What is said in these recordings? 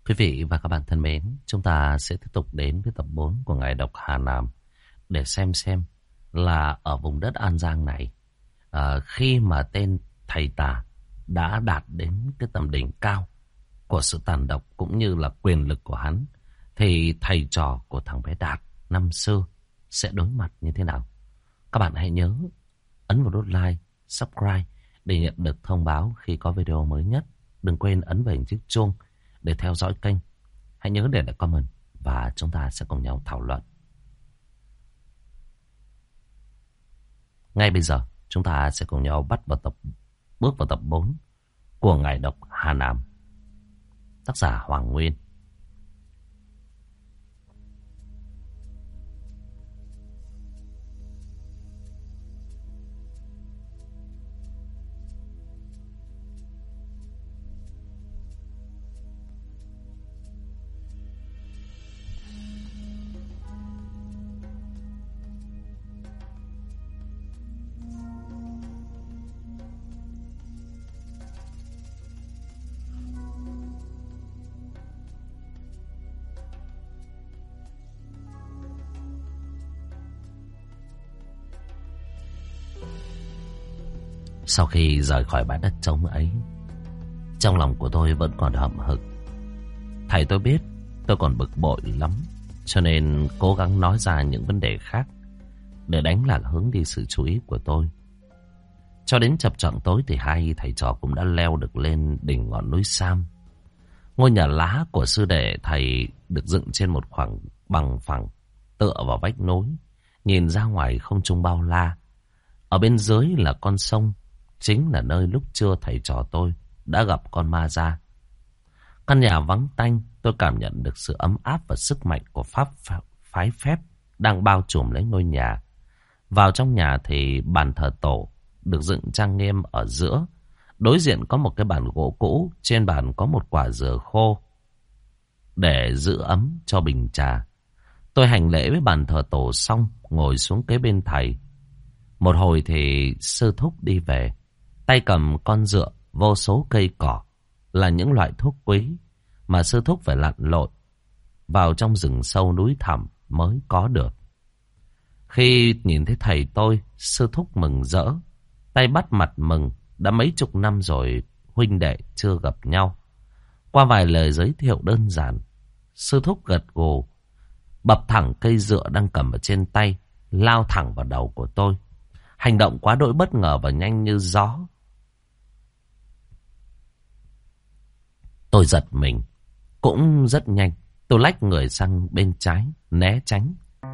Quý vị và các bạn thân mến, chúng ta sẽ tiếp tục đến với tập 4 của Ngài Độc Hà Nam để xem là ở vùng đất An Giang này, khi mà tên thầy tà đã đạt đến cái tầm đỉnh cao của sự tàn độc cũng như là quyền lực của hắn, thì thầy trò của thằng bé Đạt năm xưa sẽ đối mặt như thế nào. Các bạn hãy nhớ ấn vào nút like, subscribe để nhận được thông báo khi có video mới nhất. Đừng quên ấn vào hình chiếc chuông để theo dõi kênh. Hãy nhớ để lại comment và chúng ta sẽ cùng nhau thảo luận. Ngay bây giờ chúng ta sẽ cùng nhau bước vào tập 4 của Ngài Độc Hà Nam. Tác giả Hoàng Nguyên. Sau khi rời khỏi bãi đất trống ấy, trong lòng của tôi vẫn còn hậm hực. Thầy tôi biết tôi còn bực bội lắm, cho nên cố gắng nói ra những vấn đề khác để đánh lạc hướng đi sự chú ý của tôi. Cho đến chập choạng tối thì hai thầy trò cũng đã leo được lên đỉnh ngọn núi Sam. Ngôi nhà lá của sư đệ thầy được dựng trên một khoảng bằng phẳng, tựa vào vách núi, nhìn ra ngoài không trung bao la. Ở bên dưới là con sông, chính là nơi lúc trưa thầy trò tôi đã gặp con ma da. Căn nhà vắng tanh, tôi cảm nhận được sự ấm áp và sức mạnh của phái phép đang bao trùm lấy ngôi nhà. Vào trong nhà thì bàn thờ tổ được dựng trang nghiêm ở giữa. Đối diện có một cái bàn gỗ cũ, trên bàn có một quả dừa khô để giữ ấm cho bình trà. Tôi hành lễ với bàn thờ tổ xong, ngồi xuống kế bên thầy. Một hồi thì sư thúc đi về, tay cầm con dựa, vô số cây cỏ là những loại thuốc quý mà sư thúc phải lặn lội vào trong rừng sâu núi thẳm mới có được. Khi nhìn thấy thầy tôi, sư thúc mừng rỡ, tay bắt mặt mừng, đã mấy chục năm rồi huynh đệ chưa gặp nhau. Qua vài lời giới thiệu đơn giản, sư thúc gật gù, bập thẳng cây dựa đang cầm ở trên tay, lao thẳng vào đầu của tôi. Hành động quá đỗi bất ngờ và nhanh như gió. Tôi giật mình, cũng rất nhanh. Tôi lách người sang bên trái, né tránh.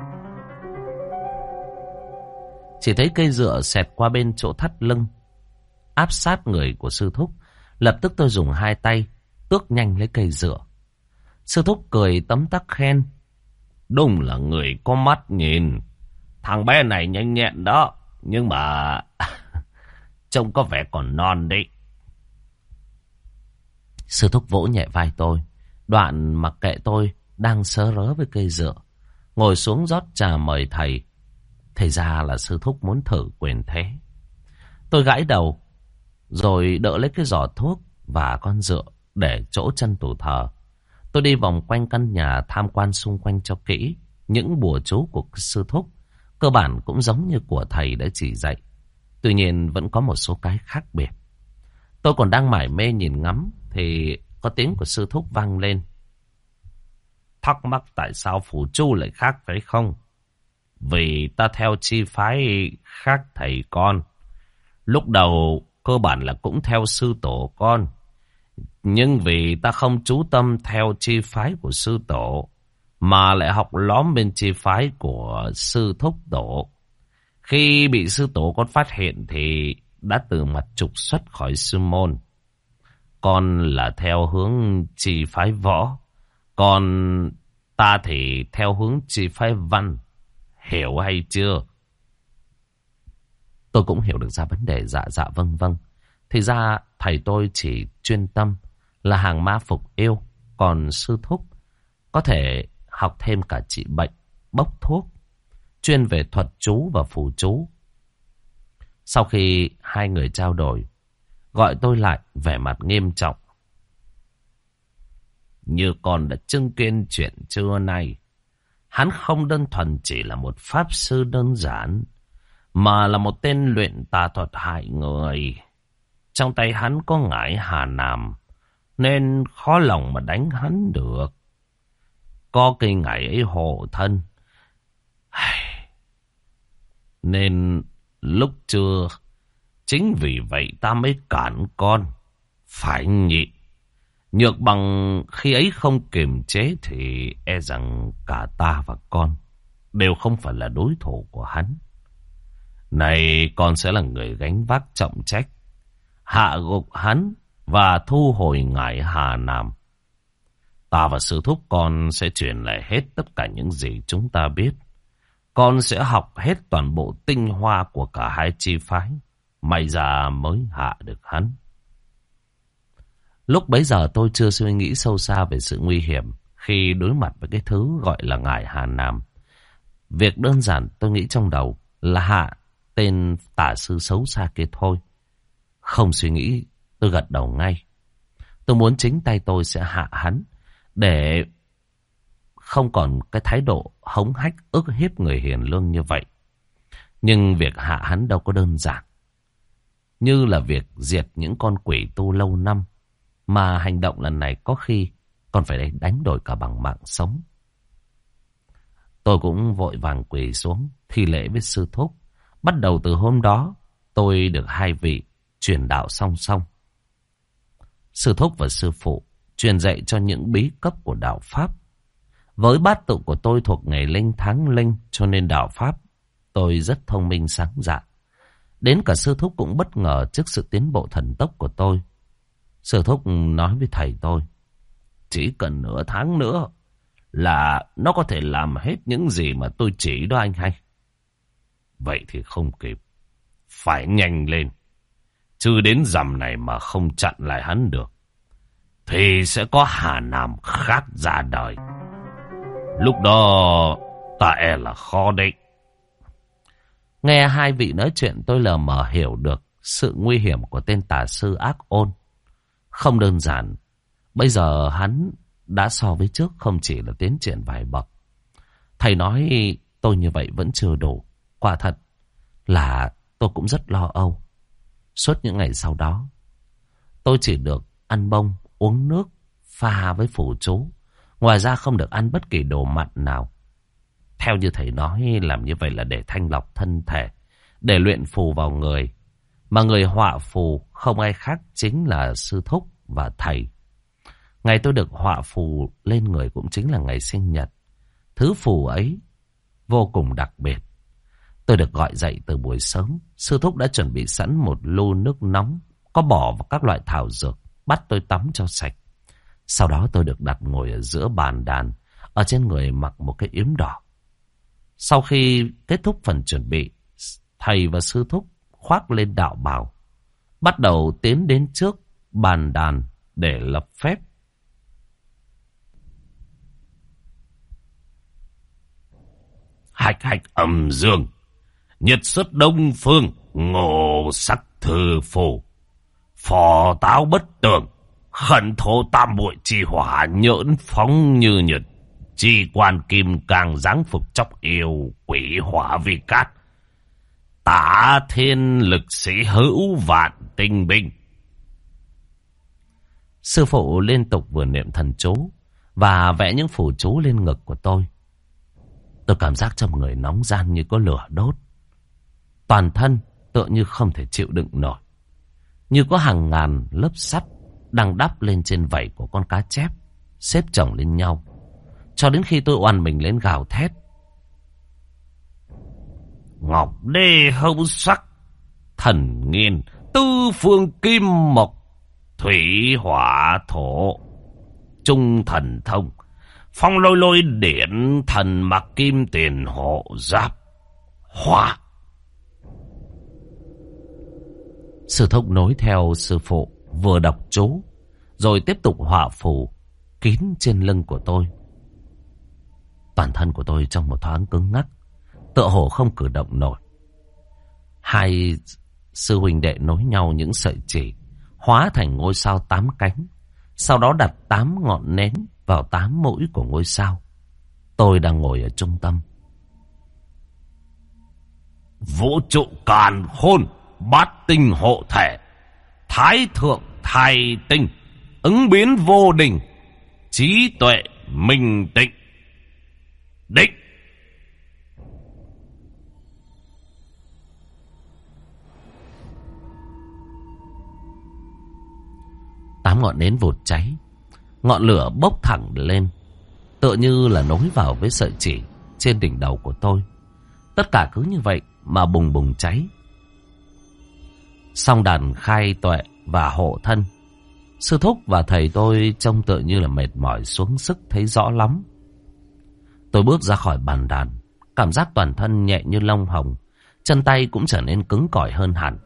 Chỉ thấy cây dựa xẹt qua bên chỗ thắt lưng, áp sát người của sư thúc. Lập tức tôi dùng hai tay tước nhanh lấy cây dựa. Sư thúc cười tấm tắc khen: "Đúng là người có mắt nhìn. Thằng bé này nhanh nhẹn đó, nhưng mà trông có vẻ còn non đấy." Sư thúc vỗ nhẹ vai tôi, đoạn mặc kệ tôi đang sớ rớ với cây dựa, ngồi xuống rót trà mời thầy. Thì ra là sư thúc muốn thử quyền thế. Tôi gãi đầu, rồi đỡ lấy cái giỏ thuốc và con dựa để chỗ chân tủ thờ. Tôi đi vòng quanh căn nhà tham quan xung quanh cho kỹ. Những bùa chú của sư thúc cơ bản cũng giống như của thầy đã chỉ dạy. Tuy nhiên vẫn có một số cái khác biệt. Tôi còn đang mải mê nhìn ngắm thì có tiếng của sư thúc vang lên: "Thắc mắc tại sao phù chú lại khác phải không? Vì ta theo chi phái khác thầy con. Lúc đầu cơ bản là cũng theo sư tổ con. Nhưng vì ta không chú tâm theo chi phái của sư tổ, mà lại học lóm bên chi phái của sư thúc tổ. Khi bị sư tổ con phát hiện thì đã từ mặt trục xuất khỏi sư môn. Con là theo hướng chi phái võ, còn ta thì theo hướng chi phái văn. Hiểu hay chưa?" Tôi cũng hiểu được ra vấn đề, dạ dạ vâng vâng. Thì ra thầy tôi chỉ chuyên tâm là hàng ma phục yêu, còn sư thúc có thể học thêm cả trị bệnh, bốc thuốc, chuyên về thuật chú và phù chú. Sau khi hai người trao đổi, gọi tôi lại vẻ mặt nghiêm trọng: như con đã chứng kiến chuyện trưa nay. Hắn không đơn thuần chỉ là một pháp sư đơn giản, mà là một tên luyện tà thuật hại người. Trong tay hắn có ngải Hà Nam, nên khó lòng mà đánh hắn được. Có cây ngải ấy hộ thân, nên lúc trưa, chính vì vậy ta mới cản con. Phải nhịn. Nhược bằng khi ấy không kiềm chế thì e rằng cả ta và con đều không phải là đối thủ của hắn. Này con sẽ là người gánh vác trọng trách, hạ gục hắn và thu hồi ngải Hà Nam. Ta và sư thúc con sẽ truyền lại hết tất cả những gì chúng ta biết. Con sẽ học hết toàn bộ tinh hoa của cả hai chi phái, may ra mới hạ được hắn. Lúc bấy giờ tôi chưa suy nghĩ sâu xa về sự nguy hiểm khi đối mặt với cái thứ gọi là ngải Hà Nam. Việc đơn giản tôi nghĩ trong đầu là hạ tên tà sư xấu xa kia thôi. Không suy nghĩ, tôi gật đầu ngay. Tôi muốn chính tay tôi sẽ hạ hắn, để không còn cái thái độ hống hách ức hiếp người hiền lương như vậy. Nhưng việc hạ hắn đâu có đơn giản như là việc diệt những con quỷ tu lâu năm, mà hành động lần này có khi còn phải đánh đổi cả bằng mạng sống. Tôi cũng vội vàng quỳ xuống thi lễ với sư thúc. Bắt đầu từ hôm đó, tôi được hai vị truyền đạo song song. Sư thúc và sư phụ truyền dạy cho những bí cấp của đạo pháp. Với bát tự của tôi thuộc ngày linh tháng linh, cho nên đạo pháp tôi rất thông minh sáng dạ. Đến cả sư thúc cũng bất ngờ trước sự tiến bộ thần tốc của tôi. Sư thúc nói với thầy tôi, chỉ cần nửa tháng nữa là nó có thể làm hết những gì mà tôi chỉ đó anh hay. Vậy thì không kịp, phải nhanh lên. Chứ đến rằm này mà không chặn lại hắn được, thì sẽ có Hà Nam khác ra đời. Lúc đó ta e là khó đấy. Nghe hai vị nói chuyện, tôi lờ mờ hiểu được sự nguy hiểm của tên tà sư ác ôn. Không đơn giản, bây giờ hắn đã so với trước không chỉ là tiến triển vài bậc. Thầy nói tôi như vậy vẫn chưa đủ. Quả thật là tôi cũng rất lo âu. Suốt những ngày sau đó, tôi chỉ được ăn bông, uống nước, pha với phù chú. Ngoài ra không được ăn bất kỳ đồ mặn nào. Theo như thầy nói, làm như vậy là để thanh lọc thân thể, để luyện phù vào người. Mà người họa phù không ai khác chính là sư thúc và thầy. Ngày tôi được họa phù lên người cũng chính là ngày sinh nhật. Thứ phù ấy vô cùng đặc biệt. Tôi được gọi dậy từ buổi sớm. Sư thúc đã chuẩn bị sẵn một lu nước nóng, có bỏ vào các loại thảo dược, bắt tôi tắm cho sạch. Sau đó tôi được đặt ngồi ở giữa bàn đàn, ở trên người mặc một cái yếm đỏ. Sau khi kết thúc phần chuẩn bị, thầy và sư thúc khoác lên đạo bào, bắt đầu tiến đến trước bàn đàn để lập phép. Hạch hạch âm dương, nhật xuất đông phương, ngộ sắc thư phù, phò táo bất tường, khẩn thổ tam bội chi hỏa, nhỡn phóng như nhật, chi quan kim càng giáng phục chóc yêu, quỷ hỏa vi cát, tả thiên lực sĩ hữu vạn tinh binh. Sư phụ liên tục vừa niệm thần chú và vẽ những phù chú lên ngực của tôi. Tôi cảm giác trong người nóng ran như có lửa đốt. Toàn thân tựa như không thể chịu đựng nổi. Như có hàng ngàn lớp sắt đang đắp lên trên vảy của con cá chép, xếp chồng lên nhau. Cho đến khi tôi oằn mình lên gào thét. Ngọc đê hâu sắc, thần nghiên, tư phương kim mộc, thủy hỏa thổ, trung thần thông, phong lôi lôi điển, thần mặc kim tiền hộ giáp, hỏa. Sư thúc nối theo sư phụ, vừa đọc chú, rồi tiếp tục họa phù kín trên lưng của tôi. Toàn thân của tôi trong một thoáng cứng ngắc, tựa hồ không cử động nổi. Hai sư huynh đệ nối nhau những sợi chỉ, hóa thành ngôi sao 8 cánh, Sau đó đặt 8 ngọn nến vào 8 mũi của ngôi sao. Tôi đang ngồi ở trung tâm. Vũ trụ càn khôn, bát tinh hộ thể, thái thượng thái tinh, ứng biến vô đình, trí tuệ minh tịnh. Định. Tám ngọn nến vụt cháy, ngọn lửa bốc thẳng lên, tựa như là nối vào với sợi chỉ trên đỉnh đầu của tôi. Tất cả cứ như vậy mà bùng bùng cháy. Song đàn khai tuệ và hộ thân, sư thúc và thầy tôi trông tựa như là mệt mỏi xuống sức thấy rõ lắm. Tôi bước ra khỏi bàn đàn, cảm giác toàn thân nhẹ như lông hồng, chân tay cũng trở nên cứng cỏi hơn hẳn.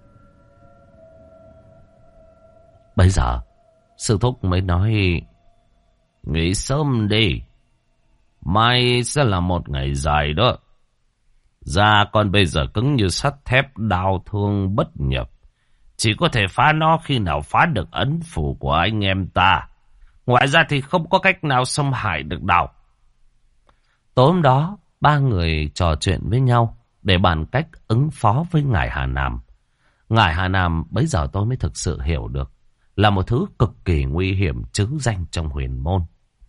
Bây giờ sư thúc mới nói: nghỉ sớm đi, mai sẽ là một ngày dài đó. Da con bây giờ cứng như sắt thép, đau thương bất nhập. Chỉ có thể phá nó khi nào phá được ấn phủ của anh em ta. Ngoài ra thì không có cách nào xâm hại được đâu. Tối hôm đó, ba người trò chuyện với nhau để bàn cách ứng phó với ngải Hà Nam. Ngải Hà Nam bấy giờ tôi mới thực sự hiểu được là một thứ cực kỳ nguy hiểm trứ danh trong huyền môn.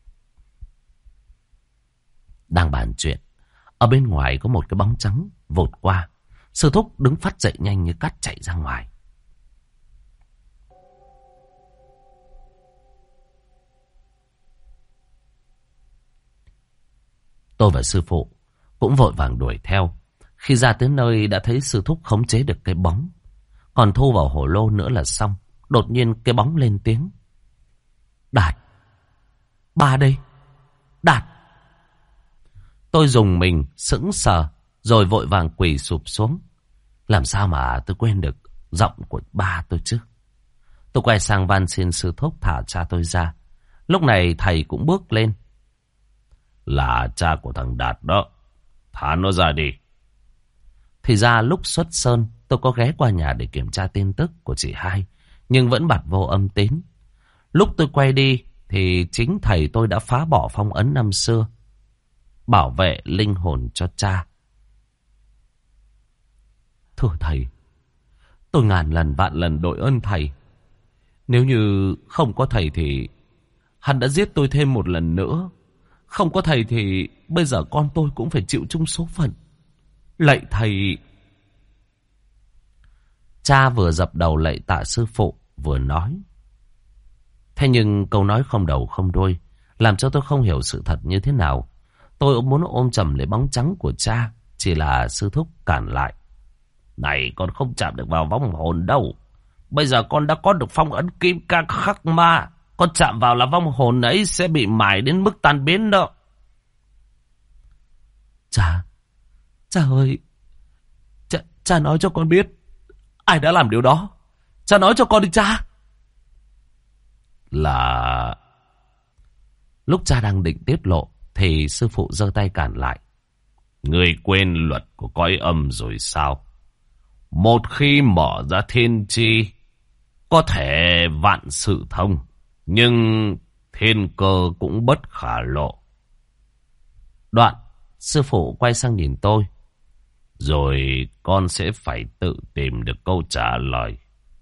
Đang bàn chuyện, ở bên ngoài có một cái bóng trắng vụt qua. Sư thúc đứng phắt dậy nhanh như cắt chạy ra ngoài. Tôi và sư phụ cũng vội vàng đuổi theo. Khi ra tới nơi đã thấy sư thúc khống chế được cái bóng, còn thu vào hổ lô nữa là xong. Đột nhiên cái bóng lên tiếng: Đạt, ba đây, Đạt. Tôi dùng mình sững sờ, rồi vội vàng quỳ sụp xuống. Làm sao mà tôi quên được giọng của ba tôi chứ? Tôi quay sang van xin sư thúc thả cha tôi ra. Lúc này thầy cũng bước lên. Là cha của thằng Đạt đó, thả nó ra đi. Thì ra lúc xuất sơn tôi có ghé qua nhà để kiểm tra tin tức của chị hai, nhưng vẫn bặt vô âm tín. Lúc tôi quay đi thì chính thầy tôi đã phá bỏ phong ấn năm xưa, bảo vệ linh hồn cho cha. Thưa thầy, tôi ngàn lần vạn lần đội ơn thầy. Nếu như không có thầy thì hắn đã giết tôi thêm một lần nữa. Không có thầy thì bây giờ con tôi cũng phải chịu chung số phận. Lạy thầy. Cha vừa dập đầu lạy tạ sư phụ vừa nói. Thế nhưng câu nói không đầu không đuôi, làm cho tôi không hiểu sự thật như thế nào. Tôi muốn ôm chầm lấy bóng trắng của cha, chỉ là sư thúc cản lại. Này, con không chạm được vào vong hồn đâu. Bây giờ con đã có được phong ấn kim cang khắc ma. Con chạm vào là vong hồn ấy sẽ bị mài đến mức tan biến đó. Cha ơi, cha nói cho con biết ai đã làm điều đó. Cha nói cho con đi cha. Là... Lúc cha đang định tiết lộ thì sư phụ giơ tay cản lại. Ngươi quên luật của cõi âm rồi sao? Một khi mở ra thiên chi, có thể vạn sự thông, nhưng thiên cơ cũng bất khả lộ. Đoạn, sư phụ quay sang nhìn tôi. Rồi con sẽ phải tự tìm được câu trả lời.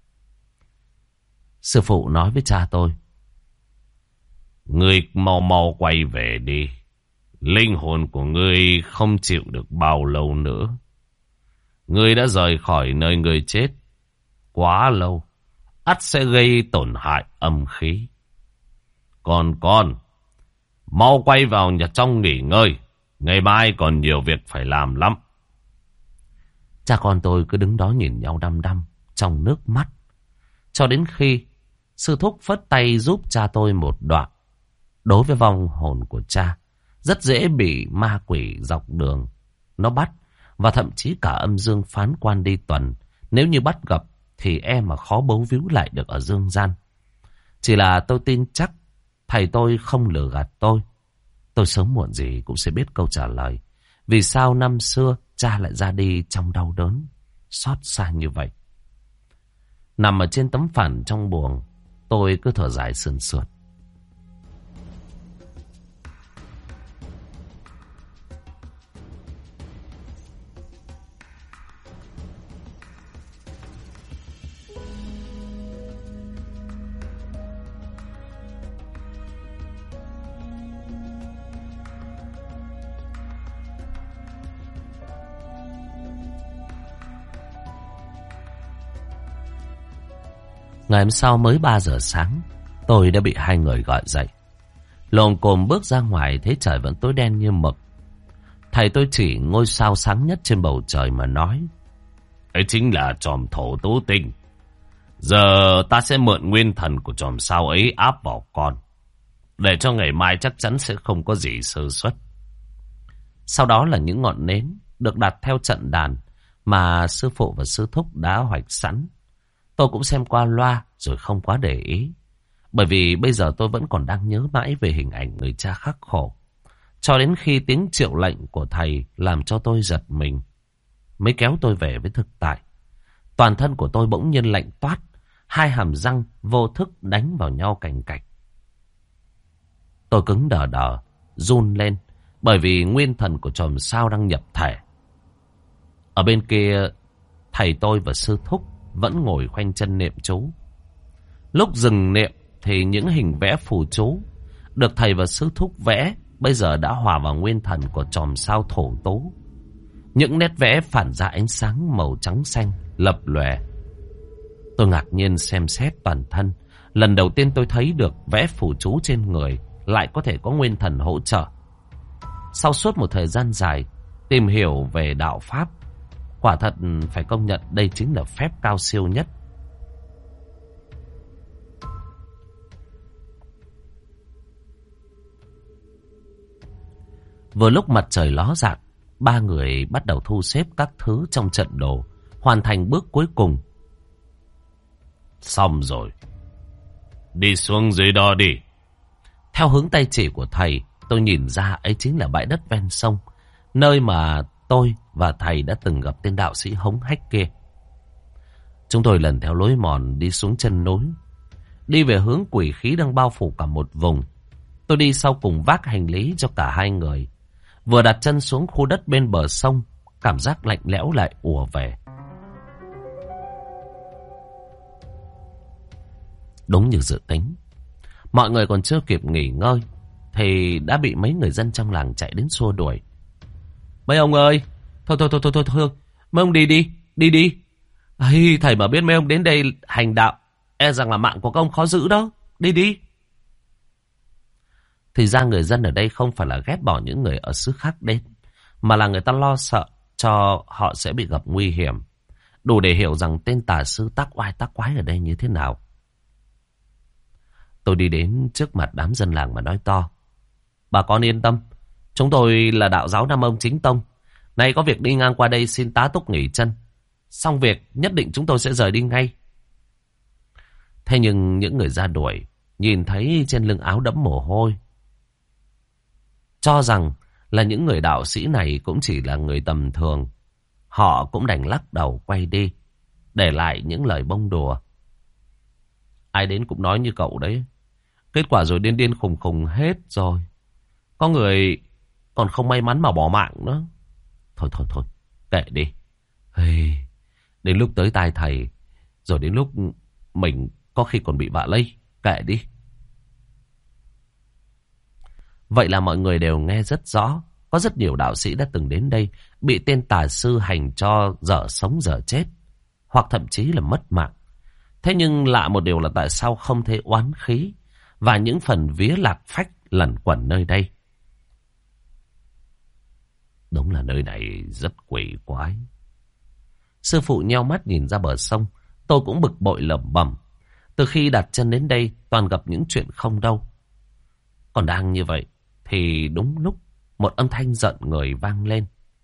Sư phụ nói với cha tôi. Ngươi mau mau quay về đi. Linh hồn của ngươi không chịu được bao lâu nữa. Ngươi đã rời khỏi nơi ngươi chết quá lâu, ắt sẽ gây tổn hại âm khí. Còn con, mau quay vào nhà trong nghỉ ngơi. Ngày mai còn nhiều việc phải làm lắm. Cha con tôi cứ đứng đó nhìn nhau đăm đăm trong nước mắt, cho đến khi sư thúc phất tay giúp cha tôi một đoạn. Đối với vong hồn của cha, rất dễ bị ma quỷ dọc đường nó bắt, và thậm chí cả âm dương phán quan đi tuần. Nếu như bắt gặp thì mà khó bấu víu lại được ở dương gian. Chỉ là tôi tin chắc thầy tôi không lừa gạt tôi. Tôi sớm muộn gì cũng sẽ biết câu trả lời. Vì sao năm xưa cha lại ra đi trong đau đớn, xót xa như vậy. Nằm ở trên tấm phản trong buồng, tôi cứ thở dài sườn sượt. Ngày hôm sau mới 3 giờ sáng, tôi đã bị hai người gọi dậy. Lồm cồm bước ra ngoài thấy trời vẫn tối đen như mực. Thầy tôi chỉ ngôi sao sáng nhất trên bầu trời mà nói: ấy chính là chòm thổ tố tinh. Giờ ta sẽ mượn nguyên thần của chòm sao ấy áp vào con, để cho ngày mai chắc chắn sẽ không có gì sơ suất. Sau đó là những ngọn nến được đặt theo trận đàn mà sư phụ và sư thúc đã hoạch sẵn. Tôi cũng xem qua loa rồi không quá để ý, bởi vì bây giờ tôi vẫn còn đang nhớ mãi về hình ảnh người cha khắc khổ. Cho đến khi tiếng triệu lệnh của thầy làm cho tôi giật mình, mới kéo tôi về với thực tại. Toàn thân của tôi bỗng nhiên lạnh toát, hai hàm răng vô thức đánh vào nhau cành cạch. Tôi cứng đờ đờ, run lên, bởi vì nguyên thần của chòm sao đang nhập thể. Ở bên kia, thầy tôi và sư thúc vẫn ngồi khoanh chân niệm chú. Lúc dừng niệm thì những hình vẽ phù chú được thầy và sư thúc vẽ bây giờ đã hòa vào nguyên thần của chòm sao thổ tố. Những nét vẽ phản ra ánh sáng màu trắng xanh lập lòe. Tôi ngạc nhiên xem xét toàn thân. Lần đầu tiên tôi thấy được vẽ phù chú trên người lại có thể có nguyên thần hỗ trợ. Sau suốt một thời gian dài tìm hiểu về đạo pháp, quả thật phải công nhận đây chính là phép cao siêu nhất. Vừa lúc mặt trời ló dạng, ba người bắt đầu thu xếp các thứ trong trận đồ, hoàn thành bước cuối cùng. Xong rồi, đi xuống dưới đó đi. Theo hướng tay chỉ của thầy, tôi nhìn ra ấy chính là bãi đất ven sông, nơi mà tôi và thầy đã từng gặp tên đạo sĩ hống hách kia. Chúng tôi lần theo lối mòn đi xuống chân núi, đi về hướng quỷ khí đang bao phủ cả một vùng. Tôi đi sau cùng vác hành lý cho cả hai người. Vừa đặt chân xuống khu đất bên bờ sông, cảm giác lạnh lẽo lại ùa về. Đúng như dự tính, mọi người còn chưa kịp nghỉ ngơi thì đã bị mấy người dân trong làng chạy đến xua đuổi. Mấy ông ơi, thôi, mấy ông đi. Ây, thầy mà biết mấy ông đến đây hành đạo, e rằng là mạng của các ông khó giữ đó. Đi. Thì ra người dân ở đây không phải là ghét bỏ những người ở xứ khác đến, mà là người ta lo sợ cho họ sẽ bị gặp nguy hiểm. Đủ để hiểu rằng tên tà sư tác oai tác quái ở đây như thế nào. Tôi đi đến trước mặt đám dân làng mà nói to: bà con yên tâm, chúng tôi là đạo giáo Nam Ông Chính Tông. Nay có việc đi ngang qua đây xin tá túc nghỉ chân. Xong việc nhất định chúng tôi sẽ rời đi ngay. Thế nhưng những người ra đuổi nhìn thấy trên lưng áo đẫm mồ hôi, cho rằng là những người đạo sĩ này cũng chỉ là người tầm thường. Họ cũng đành lắc đầu quay đi, để lại những lời bông đùa: ai đến cũng nói như cậu đấy, kết quả rồi điên khùng hết rồi. Có người còn không may mắn mà bỏ mạng nữa. Thôi, kệ đi. Hey, đến lúc tới tai thầy, rồi đến lúc mình có khi còn bị vạ lây. Kệ đi. Vậy là mọi người đều nghe rất rõ. Có rất nhiều đạo sĩ đã từng đến đây, bị tên tà sư hành cho dở sống dở chết, hoặc thậm chí là mất mạng. Thế nhưng lạ một điều là tại sao không thấy oán khí và những phần vía lạc phách lẩn quẩn nơi đây. Đúng là nơi này rất quỷ quái. Sư phụ nheo mắt nhìn ra bờ sông. Tôi cũng bực bội lẩm bẩm. Từ khi đặt chân đến đây toàn gặp những chuyện không đâu. Còn đang như vậy thì đúng lúc một âm thanh giận người vang lên.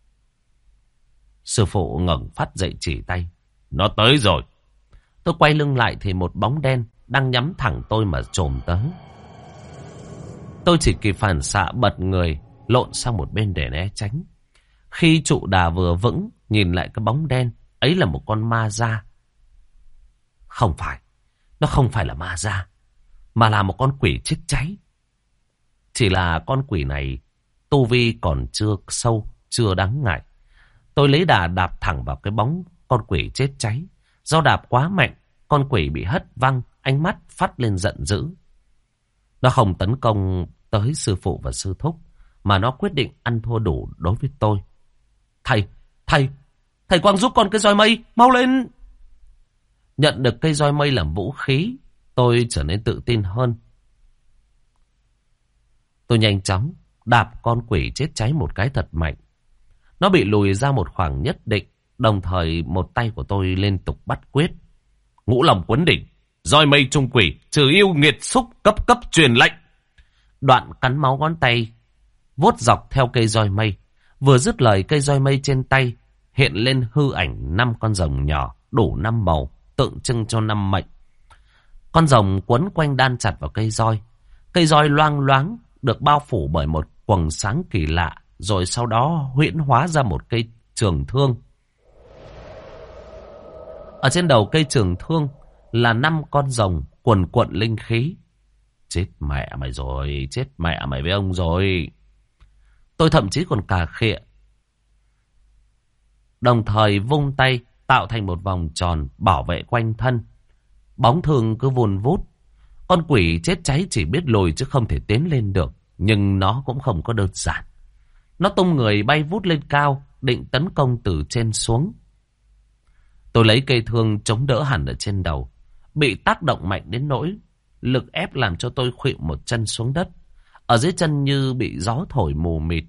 Sư phụ ngẩng phát dậy chỉ tay: nó tới rồi. Tôi quay lưng lại thì một bóng đen đang nhắm thẳng tôi mà chồm tới. Tôi chỉ kịp phản xạ bật người lộn sang một bên để né tránh. Khi trụ đà vừa vững, nhìn lại cái bóng đen ấy là một con ma da. Không phải, nó không phải là ma da, mà là một con quỷ chết cháy. Chỉ là con quỷ này tu vi còn chưa sâu, chưa đáng ngại. Tôi lấy đà đạp thẳng vào cái bóng con quỷ chết cháy. Do đạp quá mạnh, con quỷ bị hất văng, ánh mắt phát lên giận dữ. Nó không tấn công tới sư phụ và sư thúc, mà nó quyết định ăn thua đủ đối với tôi. Thầy Quang giúp con cái roi mây, mau lên. Nhận được cây roi mây làm vũ khí, tôi trở nên tự tin hơn. Tôi nhanh chóng đạp con quỷ chết cháy một cái thật mạnh. Nó bị lùi ra một khoảng nhất định, đồng thời một tay của tôi liên tục bắt quyết. Ngũ Long Quấn Đỉnh, roi mây trung quỷ, trừ yêu nghiệt xúc, cấp truyền lệnh. Đoạn cắn máu ngón tay, vuốt dọc theo cây roi mây. Vừa dứt lời, cây roi mây trên tay hiện lên hư ảnh 5 con rồng nhỏ, đủ 5 màu, tượng trưng cho 5 mệnh. Con rồng quấn quanh đan chặt vào cây roi. Cây roi loang loáng, được bao phủ bởi một quầng sáng kỳ lạ, rồi sau đó huyễn hóa ra một cây trường thương. Ở trên đầu cây trường thương là 5 con rồng cuồn cuộn linh khí. Chết mẹ mày rồi, chết mẹ mày với ông rồi. Tôi thậm chí còn cà khịa. Đồng thời vung tay tạo thành một vòng tròn bảo vệ quanh thân. Bóng thương cứ vun vút. Con quỷ chết cháy chỉ biết lùi chứ không thể tiến lên được. Nhưng nó cũng không có đơn giản. Nó tung người bay vút lên cao, định tấn công từ trên xuống. Tôi lấy cây thương chống đỡ hẳn ở trên đầu. Bị tác động mạnh đến nỗi lực ép làm cho tôi khuỵu một chân xuống đất. Ở dưới chân như bị gió thổi mù mịt.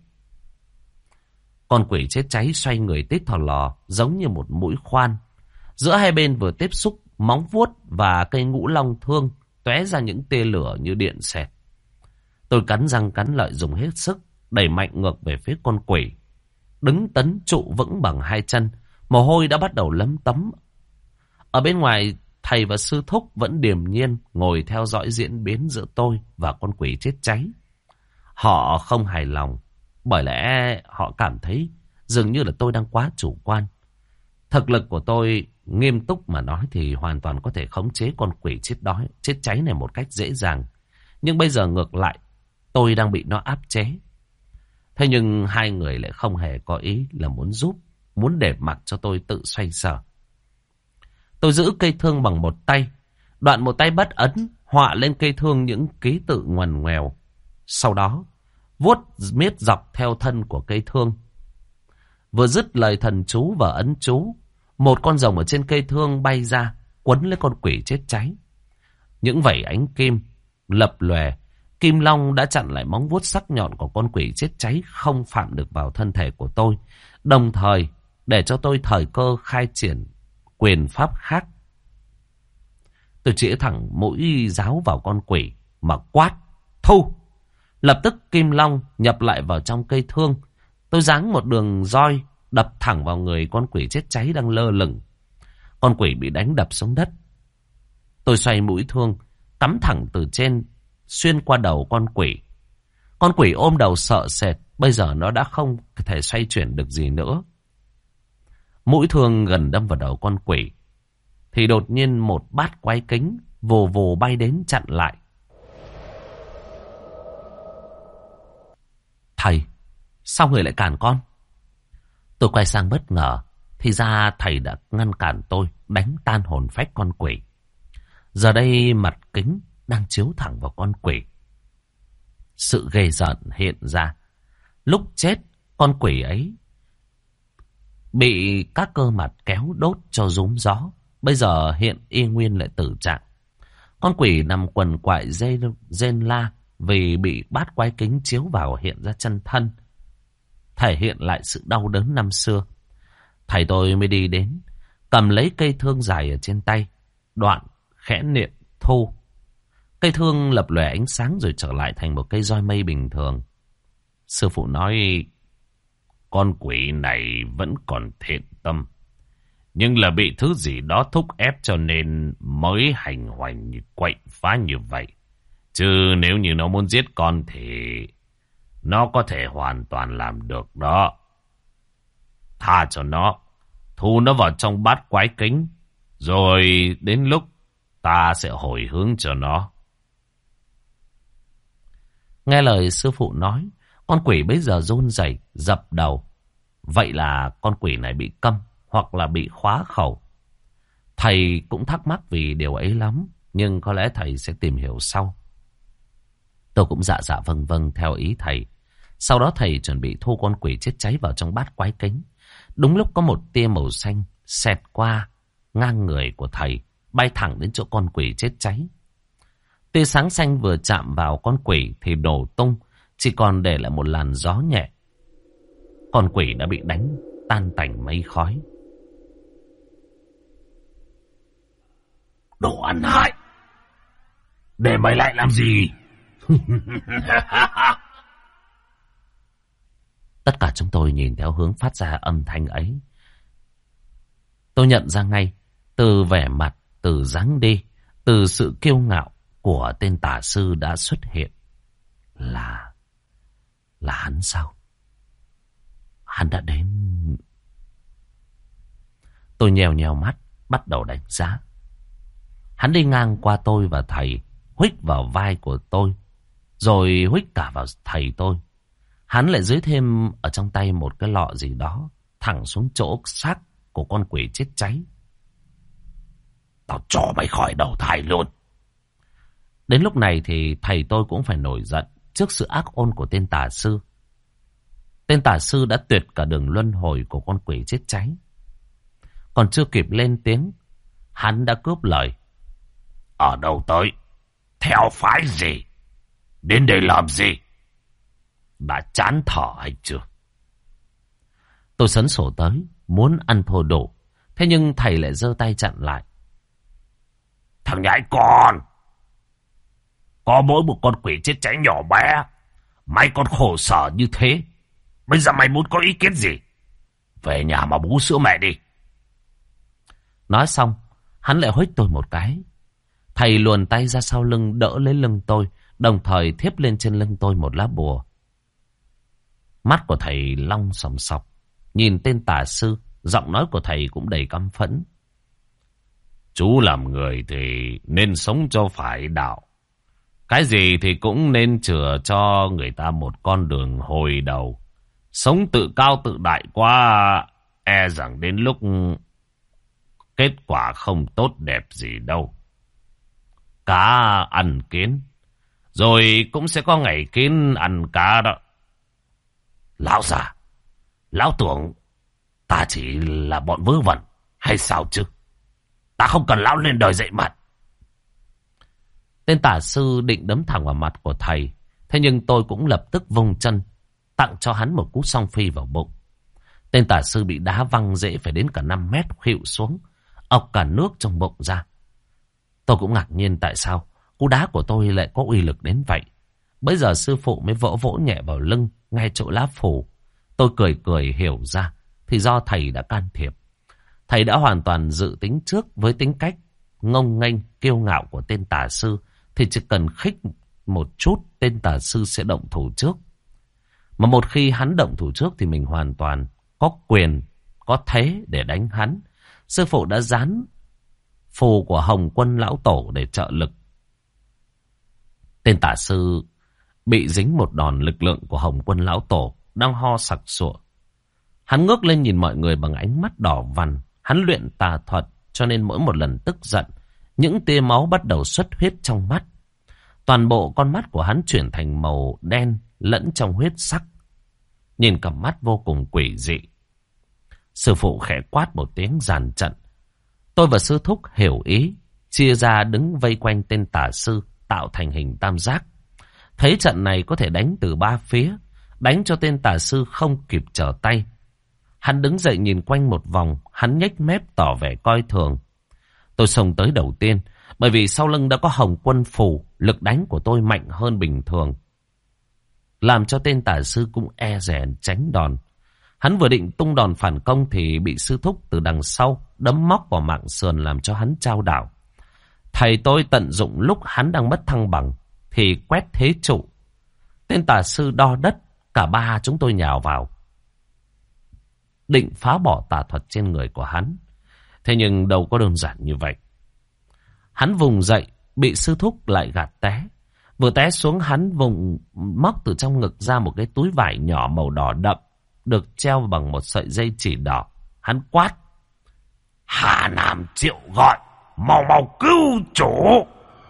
Con quỷ chết cháy xoay người tít thò lò, giống như một mũi khoan. Giữa hai bên vừa tiếp xúc, móng vuốt và cây ngũ long thương tóe ra những tia lửa như điện xẹt. Tôi cắn răng cắn lợi dùng hết sức, đẩy mạnh ngược về phía con quỷ. Đứng tấn trụ vững bằng hai chân, mồ hôi đã bắt đầu lấm tấm. Ở bên ngoài, thầy và sư thúc vẫn điềm nhiên ngồi theo dõi diễn biến giữa tôi và con quỷ chết cháy. Họ không hài lòng, bởi lẽ họ cảm thấy dường như là tôi đang quá chủ quan. Thực lực của tôi, nghiêm túc mà nói thì hoàn toàn có thể khống chế con quỷ chết cháy này một cách dễ dàng. Nhưng bây giờ ngược lại, tôi đang bị nó áp chế. Thế nhưng hai người lại không hề có ý là muốn giúp, muốn để mặc cho tôi tự xoay sở. Tôi giữ cây thương bằng một tay, đoạn một tay bất ấn, họa lên cây thương những ký tự ngoằn ngoèo. Sau đó, vuốt miết dọc theo thân của cây thương. Vừa dứt lời thần chú và ấn chú, một con rồng ở trên cây thương bay ra, quấn lấy con quỷ chết cháy. Những vảy ánh kim lập lòe, kim long đã chặn lại móng vuốt sắc nhọn của con quỷ chết cháy không phạm được vào thân thể của tôi, đồng thời để cho tôi thời cơ khai triển quyền pháp khác. Tôi chĩa thẳng mũi giáo vào con quỷ mà quát: thu! Lập tức kim long nhập lại vào trong cây thương. Tôi giáng một đường roi đập thẳng vào người con quỷ chết cháy đang lơ lửng. Con quỷ bị đánh đập xuống đất. Tôi xoay mũi thương cắm thẳng từ trên xuyên qua đầu con quỷ. Con quỷ ôm đầu sợ sệt, bây giờ nó đã không thể xoay chuyển được gì nữa. Mũi thương gần đâm vào đầu con quỷ thì đột nhiên một bát quái kính vồ vồ bay đến chặn lại. Thầy, sao người lại cản con? Tôi quay sang bất ngờ, thì ra thầy đã ngăn cản tôi đánh tan hồn phách con quỷ. Giờ đây mặt kính đang chiếu thẳng vào con quỷ. Sự ghê rợn hiện ra. Lúc chết, con quỷ ấy bị các cơ mặt kéo đốt cho rúm gió. Bây giờ hiện y nguyên lại tử trạng. Con quỷ nằm quằn quại rên la vì bị bát quái kính chiếu vào hiện ra chân thân, thể hiện lại sự đau đớn năm xưa. Thầy tôi mới đi đến, cầm lấy cây thương dài ở trên tay, đoạn khẽ niệm thu. Cây thương lập lòe ánh sáng rồi trở lại thành một cây roi mây bình thường. Sư phụ nói, con quỷ này vẫn còn thiện tâm, nhưng là bị thứ gì đó thúc ép cho nên mới hành hoành quậy phá như vậy. Chứ nếu như nó muốn giết con thì nó có thể hoàn toàn làm được đó. Tha cho nó, thu nó vào trong bát quái kính, rồi đến lúc ta sẽ hồi hướng cho nó. Nghe lời sư phụ nói, con quỷ bây giờ run rẩy dập đầu. Vậy là con quỷ này bị câm hoặc là bị khóa khẩu. Thầy cũng thắc mắc vì điều ấy lắm, nhưng có lẽ thầy sẽ tìm hiểu sau. Tôi cũng dạ dạ vâng vâng theo ý thầy. Sau đó thầy chuẩn bị thu con quỷ chết cháy vào trong bát quái kính. Đúng lúc có một tia màu xanh xẹt qua ngang người của thầy, bay thẳng đến chỗ con quỷ chết cháy. Tia sáng xanh vừa chạm vào con quỷ thì nổ tung, chỉ còn để lại một làn gió nhẹ. Con quỷ đã bị đánh tan tành mây khói. Đồ ăn hại! Để mày lại làm gì? Tất cả chúng tôi nhìn theo hướng phát ra âm thanh ấy. Tôi nhận ra ngay, từ vẻ mặt, từ dáng đi, từ sự kiêu ngạo của tên tà sư đã xuất hiện. Là hắn sao? Hắn đã đến. Tôi nhèo nhèo mắt, bắt đầu đánh giá. Hắn đi ngang qua tôi và thầy, huých vào vai của tôi, rồi huých cả vào thầy tôi. Hắn lại dưới thêm ở trong tay một cái lọ gì đó, thẳng xuống chỗ xác của con quỷ chết cháy. Tao cho mày khỏi đầu thai luôn. Đến lúc này thì thầy tôi cũng phải nổi giận trước sự ác ôn của tên tà sư. Tên tà sư đã tuyệt cả đường luân hồi của con quỷ chết cháy. Còn chưa kịp lên tiếng, hắn đã cướp lời. Ở đâu tới? Theo phái gì? Đến đây làm gì? Đã chán thở hay chưa? Tôi sấn sổ tới, muốn ăn thua đủ. Thế nhưng thầy lại giơ tay chặn lại. Thằng nhãi con! Có mỗi một con quỷ chết cháy nhỏ bé, mày còn khổ sở như thế. Bây giờ mày muốn có ý kiến gì? Về nhà mà bú sữa mẹ đi. Nói xong, hắn lại huých tôi một cái. Thầy luồn tay ra sau lưng đỡ lấy lưng tôi, đồng thời thiếp lên trên lưng tôi một lá bùa. Mắt của thầy long sòng sọc, nhìn tên tà sư, giọng nói của thầy cũng đầy căm phẫn. Chú làm người thì nên sống cho phải đạo. Cái gì thì cũng nên chừa cho người ta một con đường hồi đầu. Sống tự cao tự đại quá, e rằng đến lúc kết quả không tốt đẹp gì đâu. Cá ăn kiến, rồi cũng sẽ có ngày kiến ăn cá đó. Lão già, lão tưởng ta chỉ là bọn vớ vẩn hay sao chứ? Ta không cần lão lên đời dạy mặt. Tên tả sư định đấm thẳng vào mặt của thầy. Thế nhưng tôi cũng lập tức vung chân, tặng cho hắn một cú song phi vào bụng. Tên tả sư bị đá văng dễ phải đến cả 5 mét khuỵu xuống, ọc cả nước trong bụng ra. Tôi cũng ngạc nhiên tại sao cú đá của tôi lại có uy lực đến vậy. Bây giờ sư phụ mới vỗ vỗ nhẹ vào lưng, ngay chỗ lá phù. Tôi cười cười hiểu ra, thì do thầy đã can thiệp. Thầy đã hoàn toàn dự tính trước với tính cách ngông nghênh, kiêu ngạo của tên tà sư, thì chỉ cần khích một chút, tên tà sư sẽ động thủ trước. Mà một khi hắn động thủ trước thì mình hoàn toàn có quyền, có thế để đánh hắn. Sư phụ đã dán phù của Hồng Quân Lão Tổ để trợ lực. Tên tà sư bị dính một đòn lực lượng của Hồng Quân Lão Tổ, đang ho sặc sụa. Hắn ngước lên nhìn mọi người bằng ánh mắt đỏ vằn. Hắn luyện tà thuật, cho nên mỗi một lần tức giận, những tia máu bắt đầu xuất huyết trong mắt. Toàn bộ con mắt của hắn chuyển thành màu đen lẫn trong huyết sắc, nhìn cặp mắt vô cùng quỷ dị. Sư phụ khẽ quát một tiếng dàn trận. Tôi và sư thúc hiểu ý, chia ra đứng vây quanh tên tà sư, tạo thành hình tam giác. Thấy trận này có thể đánh từ 3 phía, đánh cho tên tà sư không kịp trở tay. Hắn đứng dậy nhìn quanh một vòng, hắn nhếch mép tỏ vẻ coi thường. Tôi xông tới đầu tiên, bởi vì sau lưng đã có Hồng Quân phù, lực đánh của tôi mạnh hơn bình thường, làm cho tên tà sư cũng e dè tránh đòn. Hắn vừa định tung đòn phản công thì bị sư thúc từ đằng sau đấm móc vào mạng sườn, làm cho hắn chao đảo. Thầy tôi tận dụng lúc hắn đang mất thăng bằng thì quét thế trụ. Tên tà sư đo đất, cả ba chúng tôi nhào vào, định phá bỏ tà thuật trên người của hắn. Thế nhưng đâu có đơn giản như vậy. Hắn vùng dậy, bị sư thúc lại gạt té. Vừa té xuống, hắn vùng móc từ trong ngực ra một cái túi vải nhỏ màu đỏ đậm, được treo bằng một sợi dây chỉ đỏ. Hắn quát: Hà Nam Triệu gọi, mau mau cứu chủ!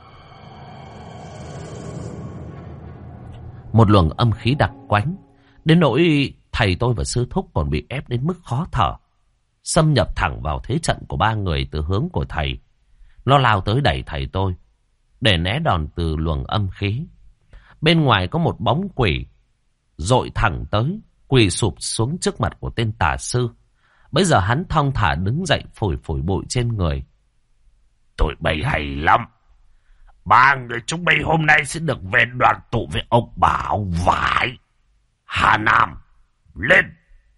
Một luồng âm khí đặc quánh, đến nỗi thầy tôi và sư thúc còn bị ép đến mức khó thở, xâm nhập thẳng vào thế trận của ba người từ hướng của thầy. Nó lao tới đẩy thầy tôi để né đòn từ luồng âm khí. Bên ngoài có một bóng quỷ dội thẳng tới, quỳ sụp xuống trước mặt của tên tà sư. Bây giờ hắn thong thả đứng dậy, phủi phủi bụi trên người. Tụi bay hay lắm. 3 người chúng bay hôm nay sẽ được về đoàn tụ với ông Bảo Vải. Hà Nam, lên!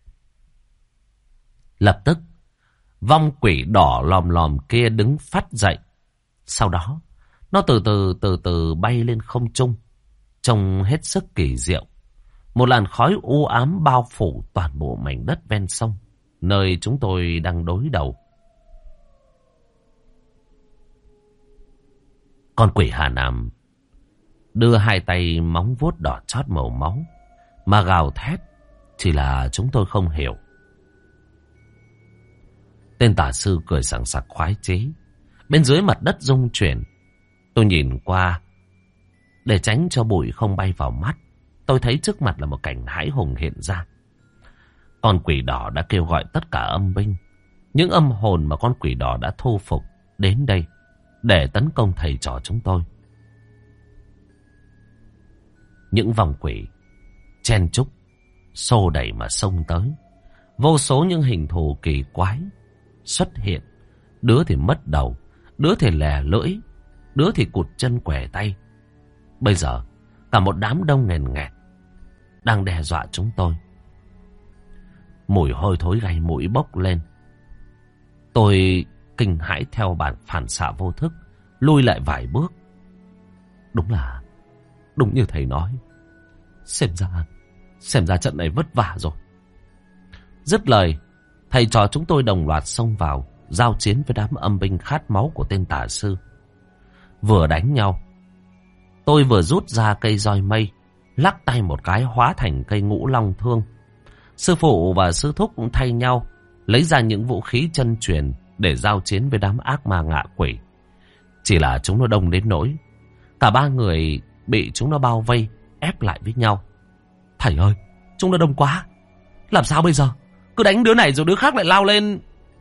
Lập tức, vong quỷ đỏ lòm lòm kia đứng phắt dậy. Sau đó, nó từ từ bay lên không trung, trông hết sức kỳ diệu. Một làn khói u ám bao phủ toàn bộ mảnh đất ven sông, nơi chúng tôi đang đối đầu. Con quỷ Hà Nam đưa 2 tay móng vuốt đỏ chót màu máu mà gào thét, chỉ là chúng tôi không hiểu. Tên tà sư cười sảng sặc khoái chí. Bên dưới mặt đất rung chuyển. Tôi nhìn qua để tránh cho bụi không bay vào mắt. Tôi thấy trước mặt là một cảnh hãi hùng hiện ra. Con quỷ đỏ đã kêu gọi tất cả âm binh, những âm hồn mà con quỷ đỏ đã thu phục, đến đây để tấn công thầy trò chúng tôi. Những vòng quỷ chen chúc xô đẩy mà xông tới. Vô số những hình thù kỳ quái xuất hiện. Đứa thì mất đầu, đứa thì lè lưỡi, đứa thì cụt chân quẻ tay. Bây giờ cả một đám đông nghèn nghẹt đang đe dọa chúng tôi. Mùi hôi thối gai mũi bốc lên. Tôi kinh hãi theo bản phản xạ vô thức, lui lại vài bước. Đúng như thầy nói. Xem ra trận này vất vả rồi. Dứt lời, thầy trò chúng tôi đồng loạt xông vào, giao chiến với đám âm binh khát máu của tên tà sư. Vừa đánh nhau, tôi vừa rút ra cây roi mây, lắc tay một cái hóa thành cây ngũ long thương. Sư phụ và sư thúc cũng thay nhau lấy ra những vũ khí chân truyền để giao chiến với đám ác ma ngạ quỷ. Chỉ là chúng nó đông đến nỗi cả 3 người bị chúng nó bao vây, ép lại với nhau. Thầy ơi, chúng nó đông quá, làm sao bây giờ? Cứ đánh đứa này rồi đứa khác lại lao lên.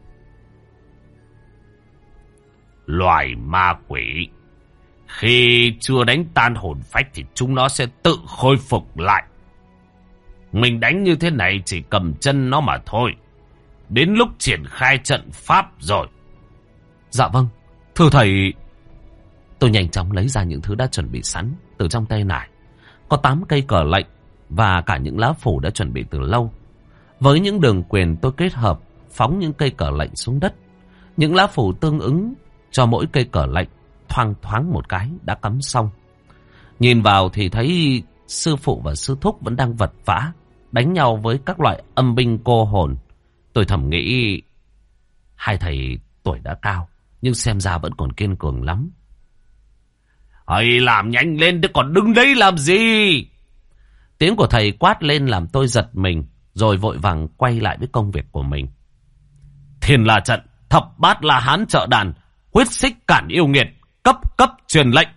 Loài ma quỷ, khi chưa đánh tan hồn phách thì chúng nó sẽ tự khôi phục lại. Mình đánh như thế này chỉ cầm chân nó mà thôi. Đến lúc triển khai trận pháp rồi. Dạ vâng, thưa thầy. Tôi nhanh chóng lấy ra những thứ đã chuẩn bị sẵn từ trong tay nải. Có 8 cây cờ lệnh và cả những lá phủ đã chuẩn bị từ lâu. Với những đường quyền tôi kết hợp phóng những cây cờ lệnh xuống đất. Những lá phủ tương ứng cho mỗi cây cờ lệnh thoang thoáng một cái đã cắm xong. Nhìn vào thì thấy sư phụ và sư thúc vẫn đang vật vã đánh nhau với các loại âm binh cô hồn. Tôi thầm nghĩ 2 thầy tuổi đã cao nhưng xem ra vẫn còn kiên cường lắm. Hãy làm nhanh lên chứ còn đứng đấy làm gì? Tiếng của thầy quát lên làm tôi giật mình, rồi vội vàng quay lại với công việc của mình. Thiên La trận, thập bát La Hán trợ đàn, huyết xích cản yêu nghiệt, cấp truyền lệnh.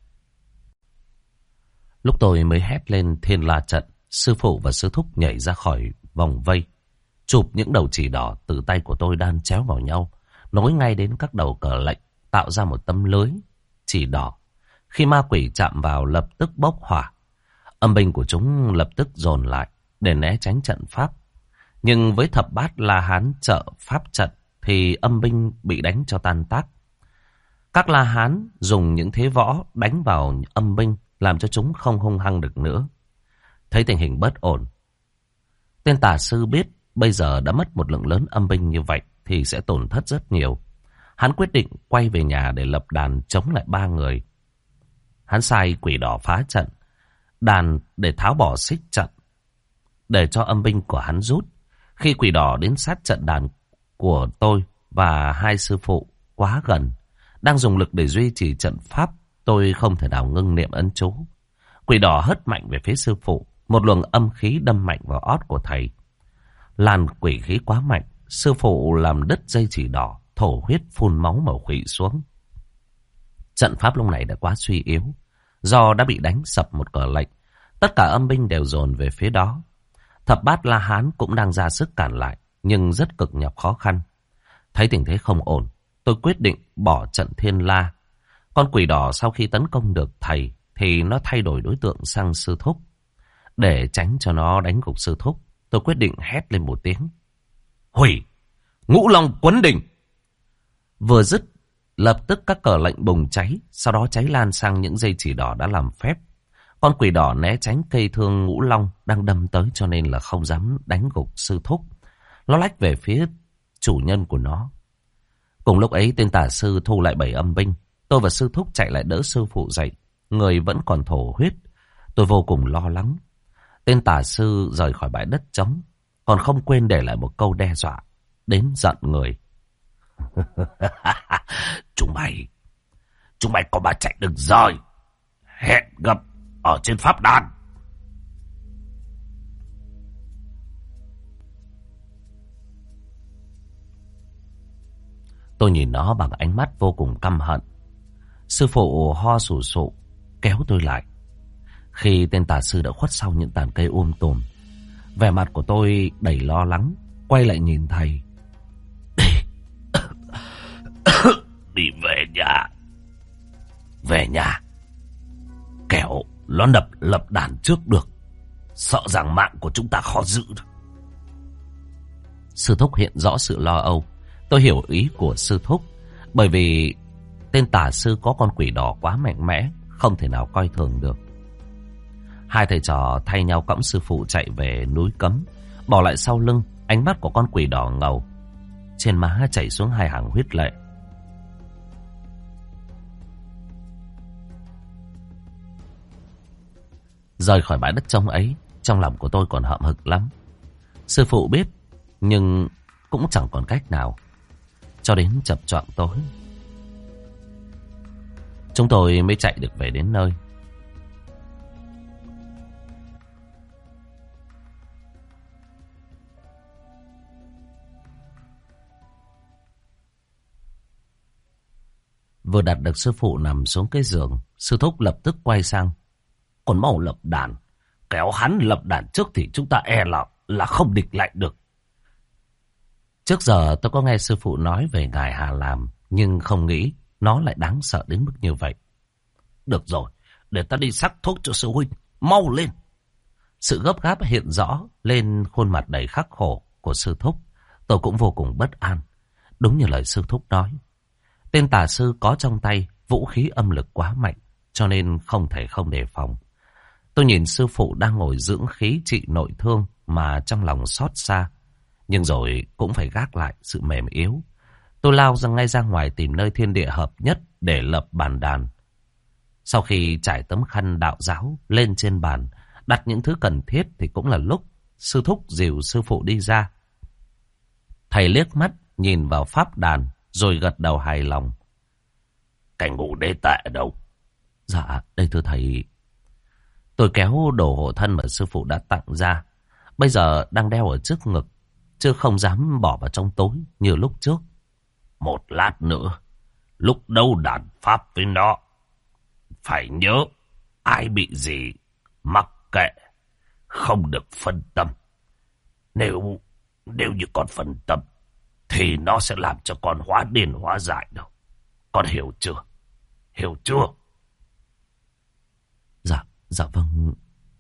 Lúc tôi mới hét lên Thiên La trận, sư phụ và sư thúc nhảy ra khỏi vòng vây, chụp những đầu chỉ đỏ từ tay của tôi đan chéo vào nhau, nối ngay đến các đầu cờ lệnh, tạo ra một tấm lưới chỉ đỏ. Khi ma quỷ chạm vào lập tức bốc hỏa. Âm binh của chúng lập tức dồn lại để né tránh trận pháp. Nhưng với thập bát La Hán trợ pháp trận thì âm binh bị đánh cho tan tác. Các La Hán dùng những thế võ đánh vào âm binh làm cho chúng không hung hăng được nữa. Thấy tình hình bất ổn, tên tà sư biết bây giờ đã mất một lượng lớn âm binh như vậy thì sẽ tổn thất rất nhiều. Hắn quyết định quay về nhà để lập đàn chống lại 3 người. Hắn sai quỷ đỏ phá trận đàn để tháo bỏ xích trận, để cho âm binh của hắn rút. Khi quỷ đỏ đến sát trận đàn của tôi và 2 sư phụ quá gần, đang dùng lực để duy trì trận pháp, tôi không thể nào ngưng niệm ấn chú. Quỷ đỏ hất mạnh về phía sư phụ, một luồng âm khí đâm mạnh vào ót của thầy. Làn quỷ khí quá mạnh, sư phụ làm đứt dây chỉ đỏ, thổ huyết phun máu màu khủy xuống. Trận pháp lúc này đã quá suy yếu, do đã bị đánh sập một cờ lệnh. Tất cả âm binh đều dồn về phía đó. Thập bát La Hán cũng đang ra sức cản lại, nhưng rất cực nhọc khó khăn. Thấy tình thế không ổn, tôi quyết định bỏ trận thiên la. Con quỷ đỏ sau khi tấn công được thầy thì nó thay đổi đối tượng sang sư thúc. Để tránh cho nó đánh gục sư thúc, tôi quyết định hét lên một tiếng: hủy Ngũ Long Quấn Đỉnh. Vừa dứt, lập tức các cờ lệnh bùng cháy, sau đó cháy lan sang những dây chỉ đỏ đã làm phép. Con quỷ đỏ né tránh cây thương Ngũ Long đang đâm tới cho nên là không dám đánh gục sư thúc. Nó lách về phía chủ nhân của nó. Cùng lúc ấy, tên tà sư thu lại 7 âm binh. Tôi và sư thúc chạy lại đỡ sư phụ dậy. Người vẫn còn thổ huyết. Tôi vô cùng lo lắng. Tên tà sư rời khỏi bãi đất trống, còn không quên để lại một câu đe dọa đến giận người. Chúng mày có mà chạy được rồi. Hẹn gặp ở trên pháp đàn. Tôi nhìn nó bằng ánh mắt vô cùng căm hận. Sư phụ ho sù sụ kéo tôi lại. Khi tên tà sư đã khuất sau những tàn cây tùm, vẻ mặt của tôi đầy lo lắng. Quay lại nhìn thầy. Đi về nhà. Về nhà. Kẻo nó lập đàn trước được. Sợ rằng mạng của chúng ta khó giữ được. Sư thúc hiện rõ sự lo âu. Tôi hiểu ý của sư thúc. Bởi vì tên tà sư có con quỷ đỏ quá mạnh mẽ, không thể nào coi thường được. Hai thầy trò thay nhau cõng sư phụ chạy về núi Cấm. Bỏ lại sau lưng ánh mắt của con quỷ đỏ ngầu. Trên má chảy xuống 2 hàng huyết lệ. Rời khỏi bãi đất trống ấy, trong lòng của tôi còn hậm hực lắm. Sư phụ biết, nhưng cũng chẳng còn cách nào. Cho đến chập choạng tối, chúng tôi mới chạy được về đến nơi. Vừa đặt được sư phụ nằm xuống cái giường, sư thúc lập tức quay sang. Còn mau lập đàn. Kéo hắn lập đàn trước thì chúng ta e là không địch lại được. Trước giờ tôi có nghe sư phụ nói về ngài Hà Làm, nhưng không nghĩ nó lại đáng sợ đến mức như vậy. Được rồi, để ta đi sắc thuốc cho sư huynh. Mau lên. Sự gấp gáp hiện rõ lên khuôn mặt đầy khắc khổ của sư thúc. Tôi cũng vô cùng bất an. Đúng như lời sư thúc nói, tên tà sư có trong tay vũ khí âm lực quá mạnh, cho nên không thể không đề phòng. Tôi nhìn sư phụ đang ngồi dưỡng khí trị nội thương mà trong lòng xót xa. Nhưng rồi cũng phải gác lại sự mềm yếu. Tôi lao ngay ra ngoài tìm nơi thiên địa hợp nhất để lập bàn đàn. Sau khi trải tấm khăn đạo giáo lên trên bàn, đặt những thứ cần thiết thì cũng là lúc sư thúc dìu sư phụ đi ra. Thầy liếc mắt nhìn vào pháp đàn rồi gật đầu hài lòng. Cảnh ngũ đế tệ ở đâu? Dạ, đây thưa thầy. Tôi kéo đồ hộ thân mà sư phụ đã tặng ra. Bây giờ đang đeo ở trước ngực, chứ không dám bỏ vào trong tối như lúc trước. Một lát nữa, lúc đấu đàn pháp với nó, phải nhớ ai bị gì mắc kệ, không được phân tâm. Nếu như con phân tâm thì nó sẽ làm cho con hóa điên hóa dại đâu. Con hiểu chưa? Hiểu chưa? Dạ vâng.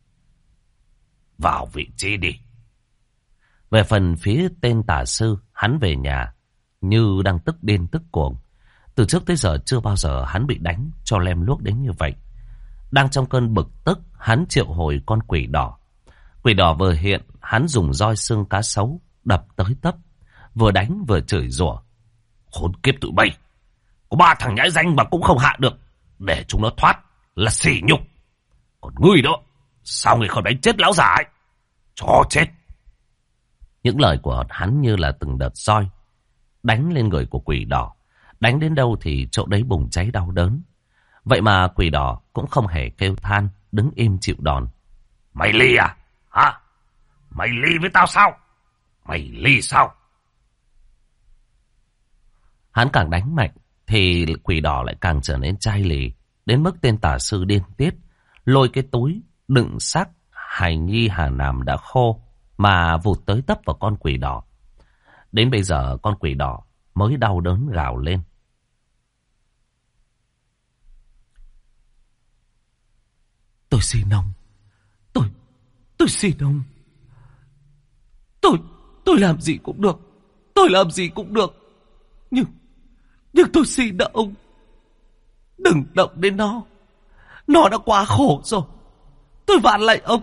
Vào vị trí đi. Về phần phía tên tà sư, hắn về nhà như đang tức điên tức cuồng. Từ trước tới giờ chưa bao giờ hắn bị đánh cho lem luốc đến như vậy. Đang trong cơn bực tức, hắn triệu hồi con quỷ đỏ. Quỷ đỏ vừa hiện, hắn dùng roi xương cá sấu đập tới tấp, vừa đánh vừa chửi rủa. Khốn kiếp tụi bay, có 3 thằng nhãi danh mà cũng không hạ được, để chúng nó thoát là sỉ nhục. Còn ngươi đó, sao ngươi không đánh chết lão già ấy? Cho chết. Những lời của hắn như là từng đợt roi đánh lên người của quỷ đỏ. Đánh đến đâu thì chỗ đấy bùng cháy đau đớn. Vậy mà quỷ đỏ cũng không hề kêu than, đứng im chịu đòn. Mày ly à? Hả? Mày ly với tao sao? Mày ly sao? Hắn càng đánh mạnh thì quỷ đỏ lại càng trở nên chai lì, đến mức tên tà sư điên tiết lôi cái túi đựng xác hài nhi Hà Nam đã khô mà vụt tới tấp vào con quỷ đỏ. Đến bây giờ con quỷ đỏ mới đau đớn gào lên. Tôi xin ông. Tôi xin ông. Tôi làm gì cũng được. Tôi làm gì cũng được. Nhưng tôi xin ông. Đừng động đến nó. Nó đã quá khổ rồi. Tôi vạn lạy ông.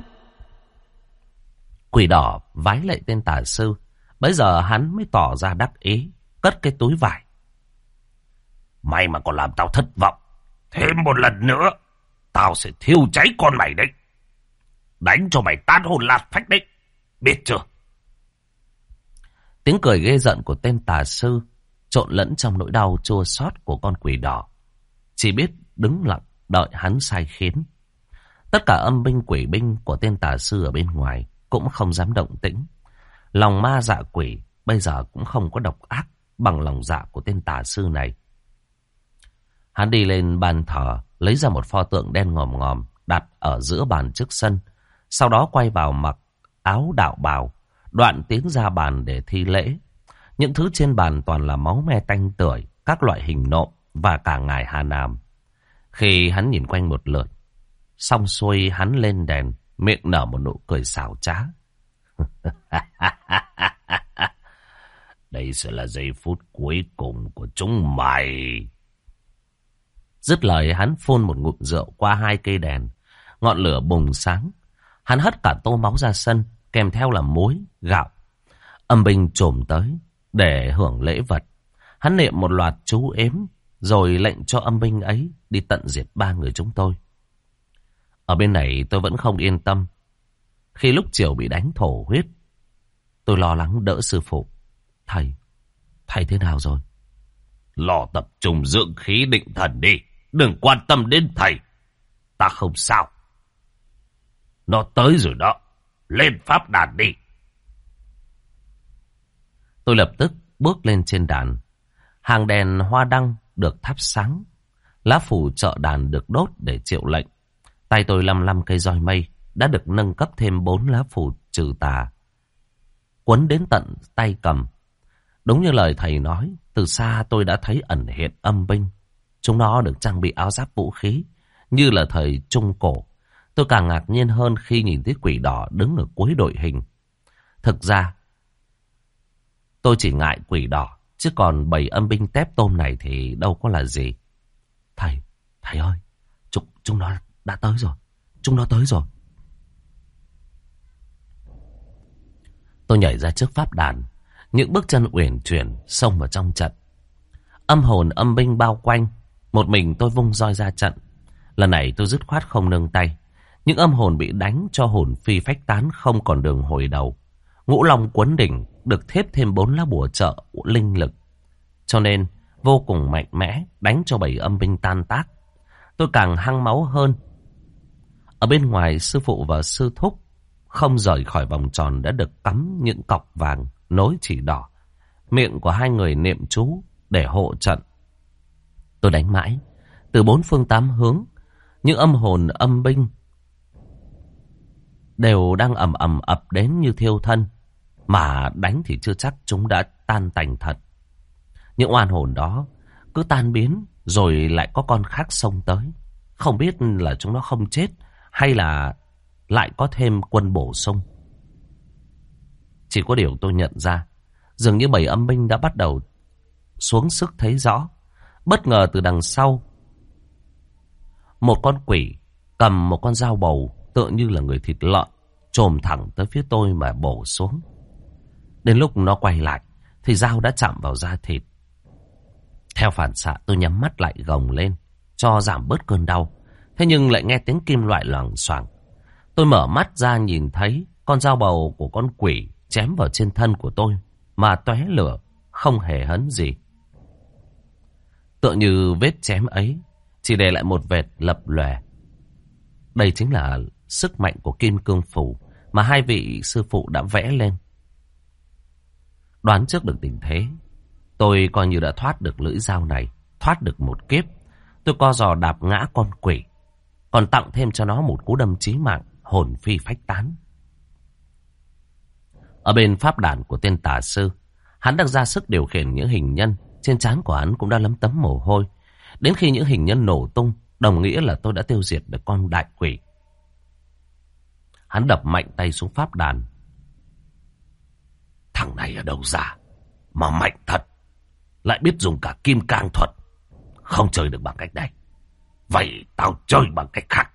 Quỷ đỏ vái lạy tên tà sư. Bây giờ hắn mới tỏ ra đắc ý, cất cái túi vải. Mày mà còn làm tao thất vọng, thêm một lần nữa, tao sẽ thiêu cháy con mày đấy. Đánh cho mày tan hồn lạt phách đấy. Biết chưa? Tiếng cười ghê giận của tên tà sư trộn lẫn trong nỗi đau chua xót của con quỷ đỏ. Chỉ biết đứng lặng đợi hắn sai khiến. Tất cả âm binh quỷ binh của tên tà sư ở bên ngoài cũng không dám động tĩnh. Lòng ma dạ quỷ bây giờ cũng không có độc ác bằng lòng dạ của tên tà sư này. Hắn đi lên bàn thờ, lấy ra một pho tượng đen ngòm ngòm đặt ở giữa bàn trước sân. Sau đó quay vào mặc áo đạo bào, đoạn tiến ra bàn để thi lễ. Những thứ trên bàn toàn là máu me tanh tưởi, các loại hình nộm và cả ngài Hà Nam. Khi hắn nhìn quanh một lượt, xong xuôi hắn lên đèn, miệng nở một nụ cười xảo trá. Đây sẽ là giây phút cuối cùng của chúng mày. Dứt lời hắn phun một ngụm rượu qua hai cây đèn. Ngọn lửa bùng sáng. Hắn hất cả tô máu ra sân, kèm theo là muối, gạo. Âm binh trồm tới để hưởng lễ vật. Hắn niệm một loạt chú ếm, rồi lệnh cho âm binh ấy đi tận diệt 3 người chúng tôi. Ở bên này tôi vẫn không yên tâm. Khi lúc chiều bị đánh thổ huyết, tôi lo lắng đỡ sư phụ. Thầy thế nào rồi? Lo tập trung dưỡng khí định thần đi. Đừng quan tâm đến thầy. Ta không sao. Nó tới rồi đó. Lên pháp đàn đi. Tôi lập tức bước lên trên đàn. Hàng đèn hoa đăng được thắp sáng. Lá phù trợ đàn được đốt để triệu lệnh. Tay tôi lăm cây roi mây đã được nâng cấp thêm 4 lá phù trừ tà, quấn đến tận tay cầm. Đúng như lời thầy nói, từ xa tôi đã thấy ẩn hiện âm binh. Chúng nó được trang bị áo giáp vũ khí như là thời Trung Cổ. Tôi càng ngạc nhiên hơn khi nhìn thấy quỷ đỏ đứng ở cuối đội hình. Thực ra tôi chỉ ngại quỷ đỏ, chứ còn bầy âm binh tép tôm này thì đâu có là gì. Thầy ơi, chúng nó đã tới rồi. Chúng nó tới rồi. Tôi nhảy ra trước pháp đàn, những bước chân uyển chuyển xông vào trong trận. Âm hồn âm binh bao quanh, một mình tôi vung roi ra trận. Lần này tôi dứt khoát không nương tay. Những âm hồn bị đánh cho hồn phi phách tán, không còn đường hồi đầu. Ngũ Long quấn đỉnh được thép thêm 4 lá bùa trợ linh lực, cho nên vô cùng mạnh mẽ, đánh cho bầy âm binh tan tác. Tôi càng hăng máu hơn. Ở bên ngoài, sư phụ và sư thúc không rời khỏi vòng tròn đã được cắm những cọc vàng nối chỉ đỏ. Miệng của hai người niệm chú để hộ trận. Tôi đánh mãi, từ 4 phương 8 hướng, những âm hồn âm binh đều đang ầm ầm ập đến như thiêu thân. Mà đánh thì chưa chắc chúng đã tan tành thật. Những oan hồn đó cứ tan biến, rồi lại có con khác xông tới. Không biết là chúng nó không chết, hay là lại có thêm quân bổ sung. Chỉ có điều tôi nhận ra, dường như bầy âm binh đã bắt đầu xuống sức thấy rõ. Bất ngờ từ đằng sau, một con quỷ cầm một con dao bầu tựa như là người thịt lợn, chồm thẳng tới phía tôi mà bổ xuống. Đến lúc nó quay lại thì dao đã chạm vào da thịt. Theo phản xạ tôi nhắm mắt lại gồng lên cho giảm bớt cơn đau. Thế nhưng lại nghe tiếng kim loại loảng xoảng. Tôi mở mắt ra nhìn thấy con dao bầu của con quỷ chém vào trên thân của tôi mà tóe lửa, không hề hấn gì. Tựa như vết chém ấy chỉ để lại một vệt lập lòe. Đây chính là sức mạnh của kim cương phủ mà hai vị sư phụ đã vẽ lên. Đoán trước được tình thế, tôi coi như đã thoát được lưỡi dao này, thoát được một kiếp. Tôi co giò đạp ngã con quỷ, còn tặng thêm cho nó một cú đâm chí mạng, hồn phi phách tán. Ở bên pháp đàn của tên tà sư, hắn đang ra sức điều khiển những hình nhân. Trên trán của hắn cũng đã lấm tấm mồ hôi. Đến khi những hình nhân nổ tung, đồng nghĩa là tôi đã tiêu diệt được con đại quỷ. Hắn đập mạnh tay xuống pháp đàn. Thằng này ở đâu ra mà mạnh thật, lại biết dùng cả kim cang thuật. Không chơi được bằng cách này, vậy tao chơi bằng cách khác.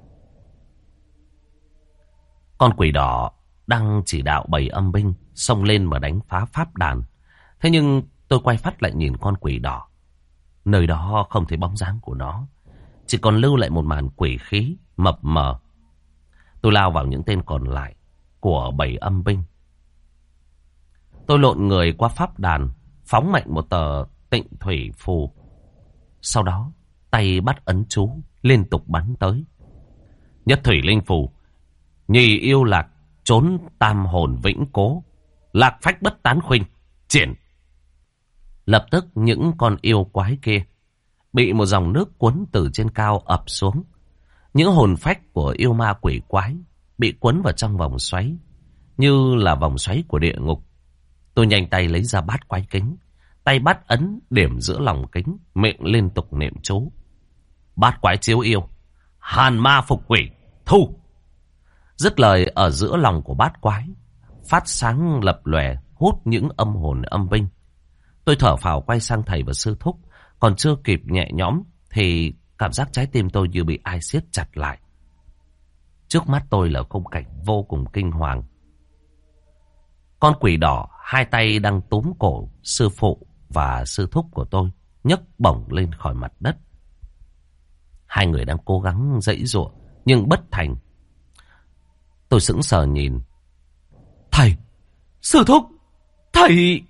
Con quỷ đỏ đang chỉ đạo bầy âm binh xông lên mà đánh phá pháp đàn. Thế nhưng tôi quay phát lại nhìn con quỷ đỏ. Nơi đó không thấy bóng dáng của nó, chỉ còn lưu lại một màn quỷ khí mập mờ. Tôi lao vào những tên còn lại của bầy âm binh. Tôi lộn người qua pháp đàn, phóng mạnh một tờ tịnh thủy phù. Sau đó tay bắt ấn chú liên tục bắn tới. Nhất thủy linh phù, nhì yêu lạc trốn tam hồn vĩnh cố, lạc phách bất tán khuynh, triển. Lập tức những con yêu quái kia bị một dòng nước cuốn từ trên cao ập xuống. Những hồn phách của yêu ma quỷ quái bị cuốn vào trong vòng xoáy, như là vòng xoáy của địa ngục. Tôi nhanh tay lấy ra bát quái kính, tay bắt ấn điểm giữa lòng kính, miệng liên tục niệm chú. Bát quái chiếu yêu, hàn ma phục quỷ, thu. Dứt lời, ở giữa lòng của bát quái phát sáng lập lòe, hút những âm hồn âm binh. Tôi thở phào quay sang thầy và sư thúc, còn chưa kịp nhẹ nhõm thì cảm giác trái tim tôi như bị ai siết chặt lại. Trước mắt tôi là khung cảnh vô cùng kinh hoàng. Con quỷ đỏ hai tay đang túm cổ sư phụ và sư thúc của tôi, nhấc bổng lên khỏi mặt đất. Hai người đang cố gắng giãy giụa nhưng bất thành. Tôi sững sờ nhìn. Thầy! Sư thúc! Thầy!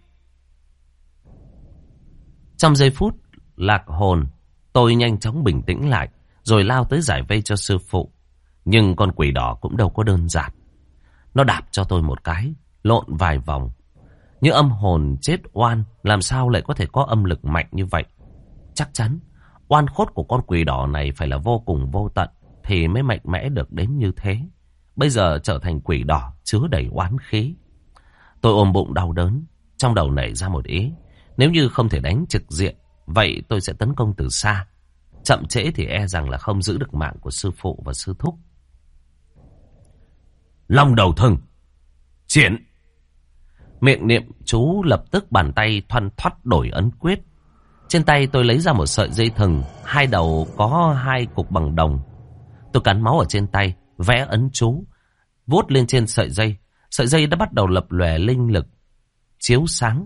Trong giây phút lạc hồn, tôi nhanh chóng bình tĩnh lại, rồi lao tới giải vây cho sư phụ. Nhưng con quỷ đỏ cũng đâu có đơn giản. Nó đạp cho tôi một cái, lộn vài vòng. Những âm hồn chết oan làm sao lại có thể có âm lực mạnh như vậy? Chắc chắn oan khốt của con quỷ đỏ này phải là vô cùng vô tận thì mới mạnh mẽ được đến như thế. Bây giờ trở thành quỷ đỏ chứa đầy oán khí. Tôi ôm bụng đau đớn, trong đầu nảy ra một ý. Nếu như không thể đánh trực diện, vậy tôi sẽ tấn công từ xa. Chậm trễ thì e rằng là không giữ được mạng của sư phụ và sư thúc. Long đầu thừng, triển. Miệng niệm chú, lập tức bàn tay thoăn thoắt đổi ấn quyết. Trên tay tôi lấy ra một sợi dây thừng, hai đầu có hai cục bằng đồng. Tôi cắn máu ở trên tay, vẽ ấn chú, vuốt lên trên sợi dây. Sợi dây đã bắt đầu lập lòe linh lực, chiếu sáng.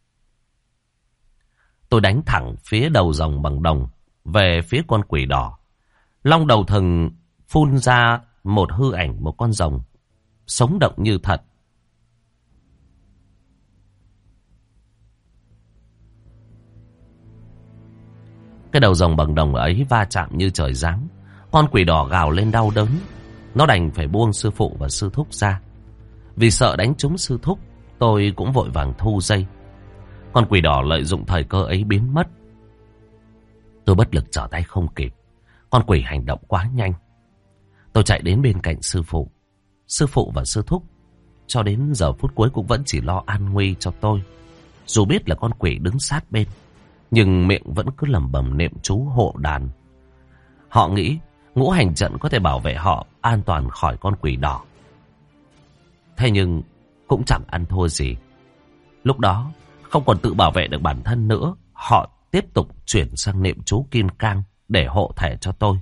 Tôi đánh thẳng phía đầu rồng bằng đồng, về phía con quỷ đỏ. Long đầu thừng phun ra một hư ảnh, một con rồng, sống động như thật. Cái đầu rồng bằng đồng ấy va chạm như trời giáng. Con quỷ đỏ gào lên đau đớn. Nó đành phải buông sư phụ và sư thúc ra. Vì sợ đánh trúng sư thúc, tôi cũng vội vàng thu dây. Con quỷ đỏ lợi dụng thời cơ ấy biến mất. Tôi bất lực trở tay không kịp. Con quỷ hành động quá nhanh. Tôi chạy đến bên cạnh sư phụ. Sư phụ và sư thúc cho đến giờ phút cuối cũng vẫn chỉ lo an nguy cho tôi. Dù biết là con quỷ đứng sát bên, nhưng miệng vẫn cứ lẩm bẩm niệm chú hộ đàn. Họ nghĩ ngũ hành trận có thể bảo vệ họ an toàn khỏi con quỷ đỏ. Thế nhưng cũng chẳng ăn thua gì. Lúc đó không còn tự bảo vệ được bản thân nữa, họ tiếp tục chuyển sang niệm chú kim cang để hộ thể cho tôi.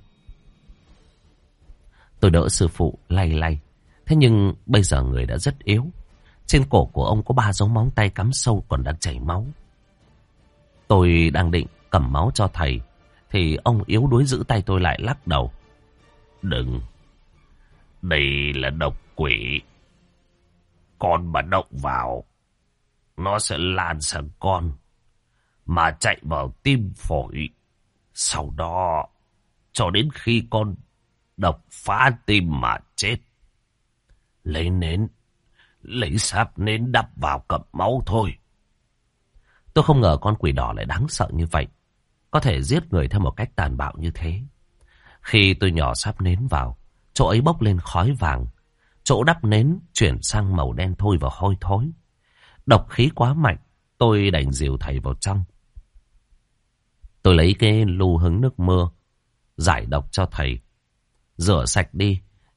Tôi đỡ sư phụ lay lay. Thế nhưng bây giờ người đã rất yếu. Trên cổ của ông có 3 dấu móng tay cắm sâu còn đang chảy máu. Tôi đang định cầm máu cho thầy thì ông yếu đuối giữ tay tôi lại, lắc đầu. Đừng, đây là độc quỷ. Con mà động vào, nó sẽ lan sang con, mà chạy vào tim phổi. Sau đó, cho đến khi con độc phá tim mà chết. Lấy nến, lấy sáp nến đắp vào cặp máu thôi. Tôi không ngờ con quỷ đỏ lại đáng sợ như vậy, có thể giết người theo một cách tàn bạo như thế. Khi tôi nhỏ sáp nến vào, chỗ ấy bốc lên khói vàng. Chỗ đắp nến chuyển sang màu đen thui và hôi thối. Độc khí quá mạnh, tôi đành dìu thầy vào trong. Tôi lấy cái lu hứng nước mưa, giải độc cho thầy. Rửa sạch đi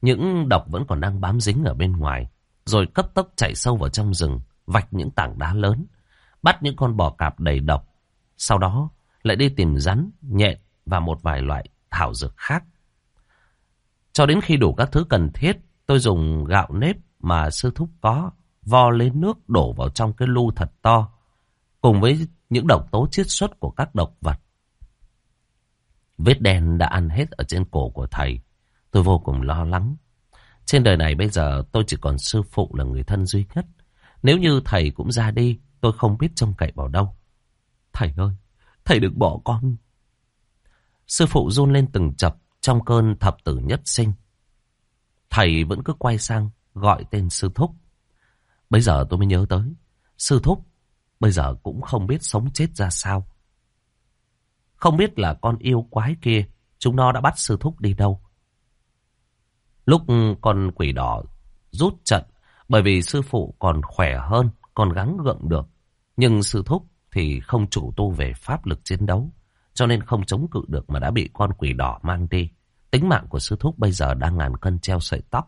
Những độc vẫn còn đang bám dính ở bên ngoài. Rồi cấp tốc chạy sâu vào trong rừng, vạch những tảng đá lớn, bắt những con bò cạp đầy độc. Sau đó lại đi tìm rắn, nhện và một vài loại thảo dược khác. Cho đến khi đủ các thứ cần thiết, tôi dùng gạo nếp mà sư thúc có, vo lấy nước đổ vào trong cái lu thật to, cùng với những độc tố chiết xuất của các độc vật. Vết đen đã ăn hết ở trên cổ của thầy. Tôi vô cùng lo lắng. Trên đời này bây giờ tôi chỉ còn sư phụ là người thân duy nhất. Nếu như thầy cũng ra đi, tôi không biết trông cậy vào đâu. Thầy ơi, thầy đừng bỏ con. Sư phụ run lên từng chập trong cơn thập tử nhất sinh. Thầy vẫn cứ quay sang gọi tên sư thúc. Bây giờ tôi mới nhớ tới, sư thúc bây giờ cũng không biết sống chết ra sao. Không biết là con yêu quái kia, chúng nó đã bắt sư thúc đi đâu. Lúc con quỷ đỏ rút trận, bởi vì sư phụ còn khỏe hơn, còn gắng gượng được. Nhưng sư thúc thì không chủ tu về pháp lực chiến đấu, cho nên không chống cự được mà đã bị con quỷ đỏ mang đi. Tính mạng của sư thúc bây giờ đang ngàn cân treo sợi tóc.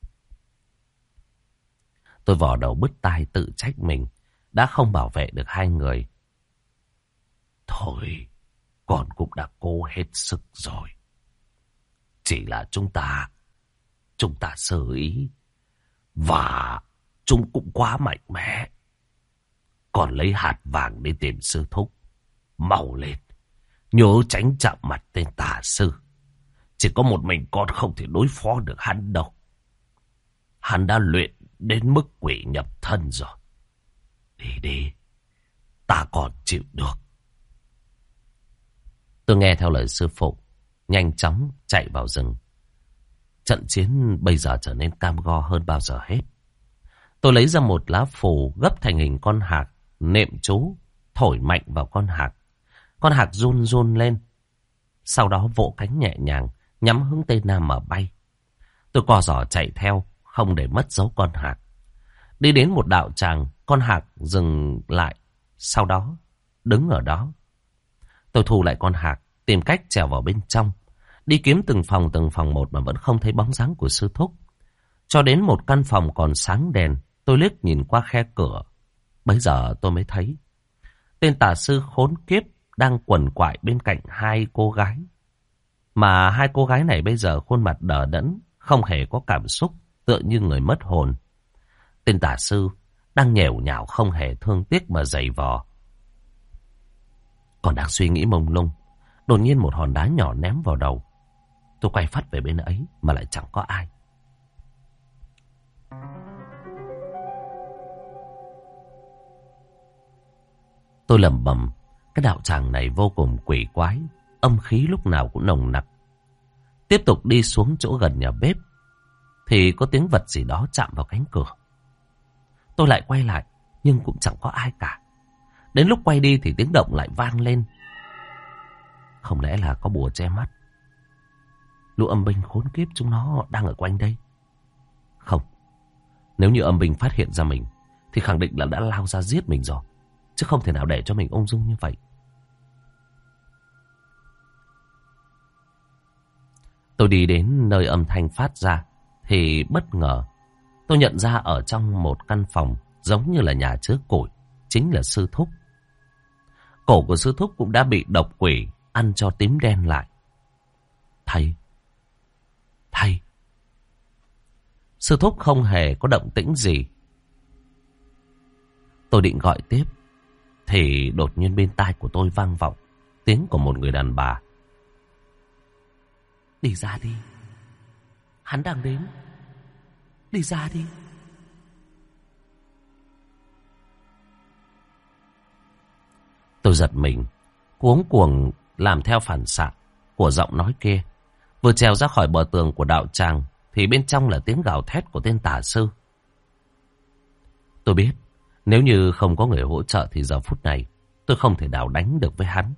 Tôi vò đầu bứt tai tự trách mình đã không bảo vệ được hai người. Thôi, con cũng đã cố hết sức rồi. Chỉ là chúng ta sơ ý. Và chúng cũng quá mạnh mẽ. Còn lấy hạt vàng đi tìm sư thúc. Mau lên, nhớ tránh chạm mặt tên tà sư. Chỉ có một mình con không thể đối phó được hắn đâu. Hắn đã luyện đến mức quỷ nhập thân rồi. Đi, ta còn chịu được. Tôi nghe theo lời sư phụ, nhanh chóng chạy vào rừng. Trận chiến bây giờ trở nên cam go hơn bao giờ hết. Tôi lấy ra một lá phù gấp thành hình con hạc, nệm chú, thổi mạnh vào con hạc. Con hạc run run lên. Sau đó vỗ cánh nhẹ nhàng, nhắm hướng Tây Nam mà bay. Tôi co giò chạy theo, không để mất dấu con hạc. Đi đến một đạo tràng, con hạc dừng lại. Sau đó, đứng ở đó. Tôi thu lại con hạc, tìm cách trèo vào bên trong. Đi kiếm từng phòng một mà vẫn không thấy bóng dáng của sư thúc. Cho đến một căn phòng còn sáng đèn, tôi liếc nhìn qua khe cửa. Bấy giờ tôi mới thấy tên tà sư khốn kiếp đang quằn quại bên cạnh hai cô gái. Mà hai cô gái này bây giờ khuôn mặt đờ đẫn, không hề có cảm xúc, tựa như người mất hồn. Tên tà sư đang nhểu nhào không hề thương tiếc mà giày vò. Còn đang suy nghĩ mông lung, đột nhiên một hòn đá nhỏ ném vào đầu. Tôi quay phát về bên ấy mà lại chẳng có ai. Tôi lẩm bẩm, cái đạo tràng này vô cùng quỷ quái, âm khí lúc nào cũng nồng nặc. Tiếp tục đi xuống chỗ gần nhà bếp thì có tiếng vật gì đó chạm vào cánh cửa. Tôi lại quay lại nhưng cũng chẳng có ai cả. Đến lúc quay đi thì tiếng động lại vang lên. Không lẽ là có bùa che mắt? Lũ âm binh khốn kiếp chúng nó đang ở quanh đây. Không, nếu như âm binh phát hiện ra mình thì khẳng định là đã lao ra giết mình rồi, chứ không thể nào để cho mình ung dung như vậy. Tôi đi đến nơi âm thanh phát ra thì bất ngờ tôi nhận ra ở trong một căn phòng giống như là nhà chứa củi, chính là sư thúc. Cổ của sư thúc cũng đã bị độc quỷ ăn cho tím đen lại. Thầy. Sư thúc không hề có động tĩnh gì. Tôi định gọi tiếp thì đột nhiên bên tai của tôi vang vọng tiếng của một người đàn bà. Đi ra đi, hắn đang đến. Đi ra đi. Tôi giật mình, cuống cuồng làm theo phản xạ của giọng nói kia. Vừa trèo ra khỏi bờ tường của đạo tràng thì bên trong là tiếng gào thét của tên tà sư. Tôi biết nếu như không có người hỗ trợ thì giờ phút này tôi không thể nào đánh được với hắn.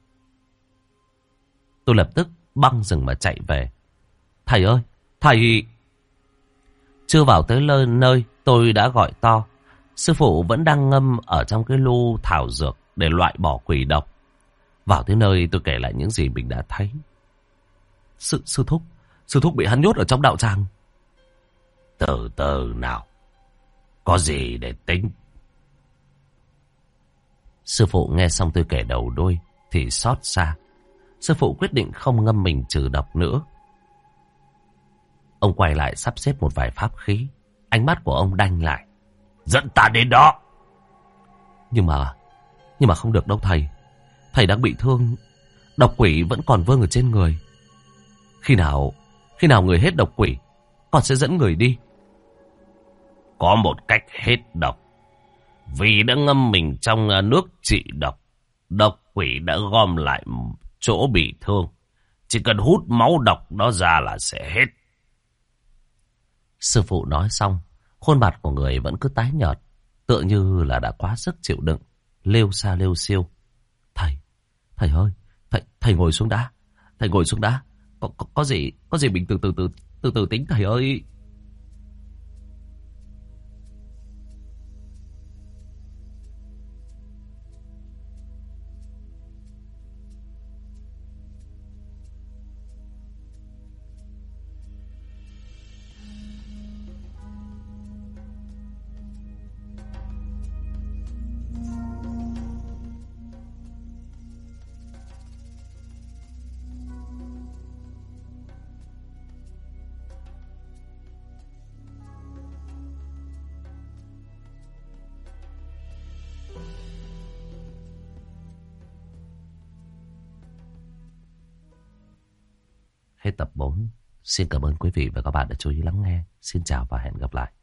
Tôi lập tức băng rừng mà chạy về. Thầy ơi, thầy! Chưa vào tới nơi tôi đã gọi to. Sư phụ vẫn đang ngâm ở trong cái lu thảo dược để loại bỏ quỷ độc. Vào tới nơi tôi kể lại những gì mình đã thấy. Sư thúc bị hắn nhốt ở trong đạo tràng. Từ từ nào. Có gì để tính. Sư phụ nghe xong tôi kể đầu đuôi thì xót xa. Sư phụ quyết định không ngâm mình trừ độc nữa. Ông quay lại sắp xếp một vài pháp khí. Ánh mắt của ông đanh lại. Dẫn ta đến đó. Nhưng mà không được đâu thầy. Thầy đang bị thương. Độc quỷ vẫn còn vương ở trên người. Khi nào người hết độc quỷ, con sẽ dẫn người đi. Có một cách hết độc. Vì đã ngâm mình trong nước trị độc, độc quỷ đã gom lại chỗ bị thương. Chỉ cần hút máu độc đó ra là sẽ hết. Sư phụ nói xong, khuôn mặt của người vẫn cứ tái nhợt, tựa như là đã quá sức chịu đựng, lêu xa lêu xiêu. Thầy ơi, thầy ngồi xuống đã. Thầy ngồi xuống đã. Có gì mình từ từ tính thầy ơi. Hết tập 4. Xin cảm ơn quý vị và các bạn đã chú ý lắng nghe. Xin chào và hẹn gặp lại.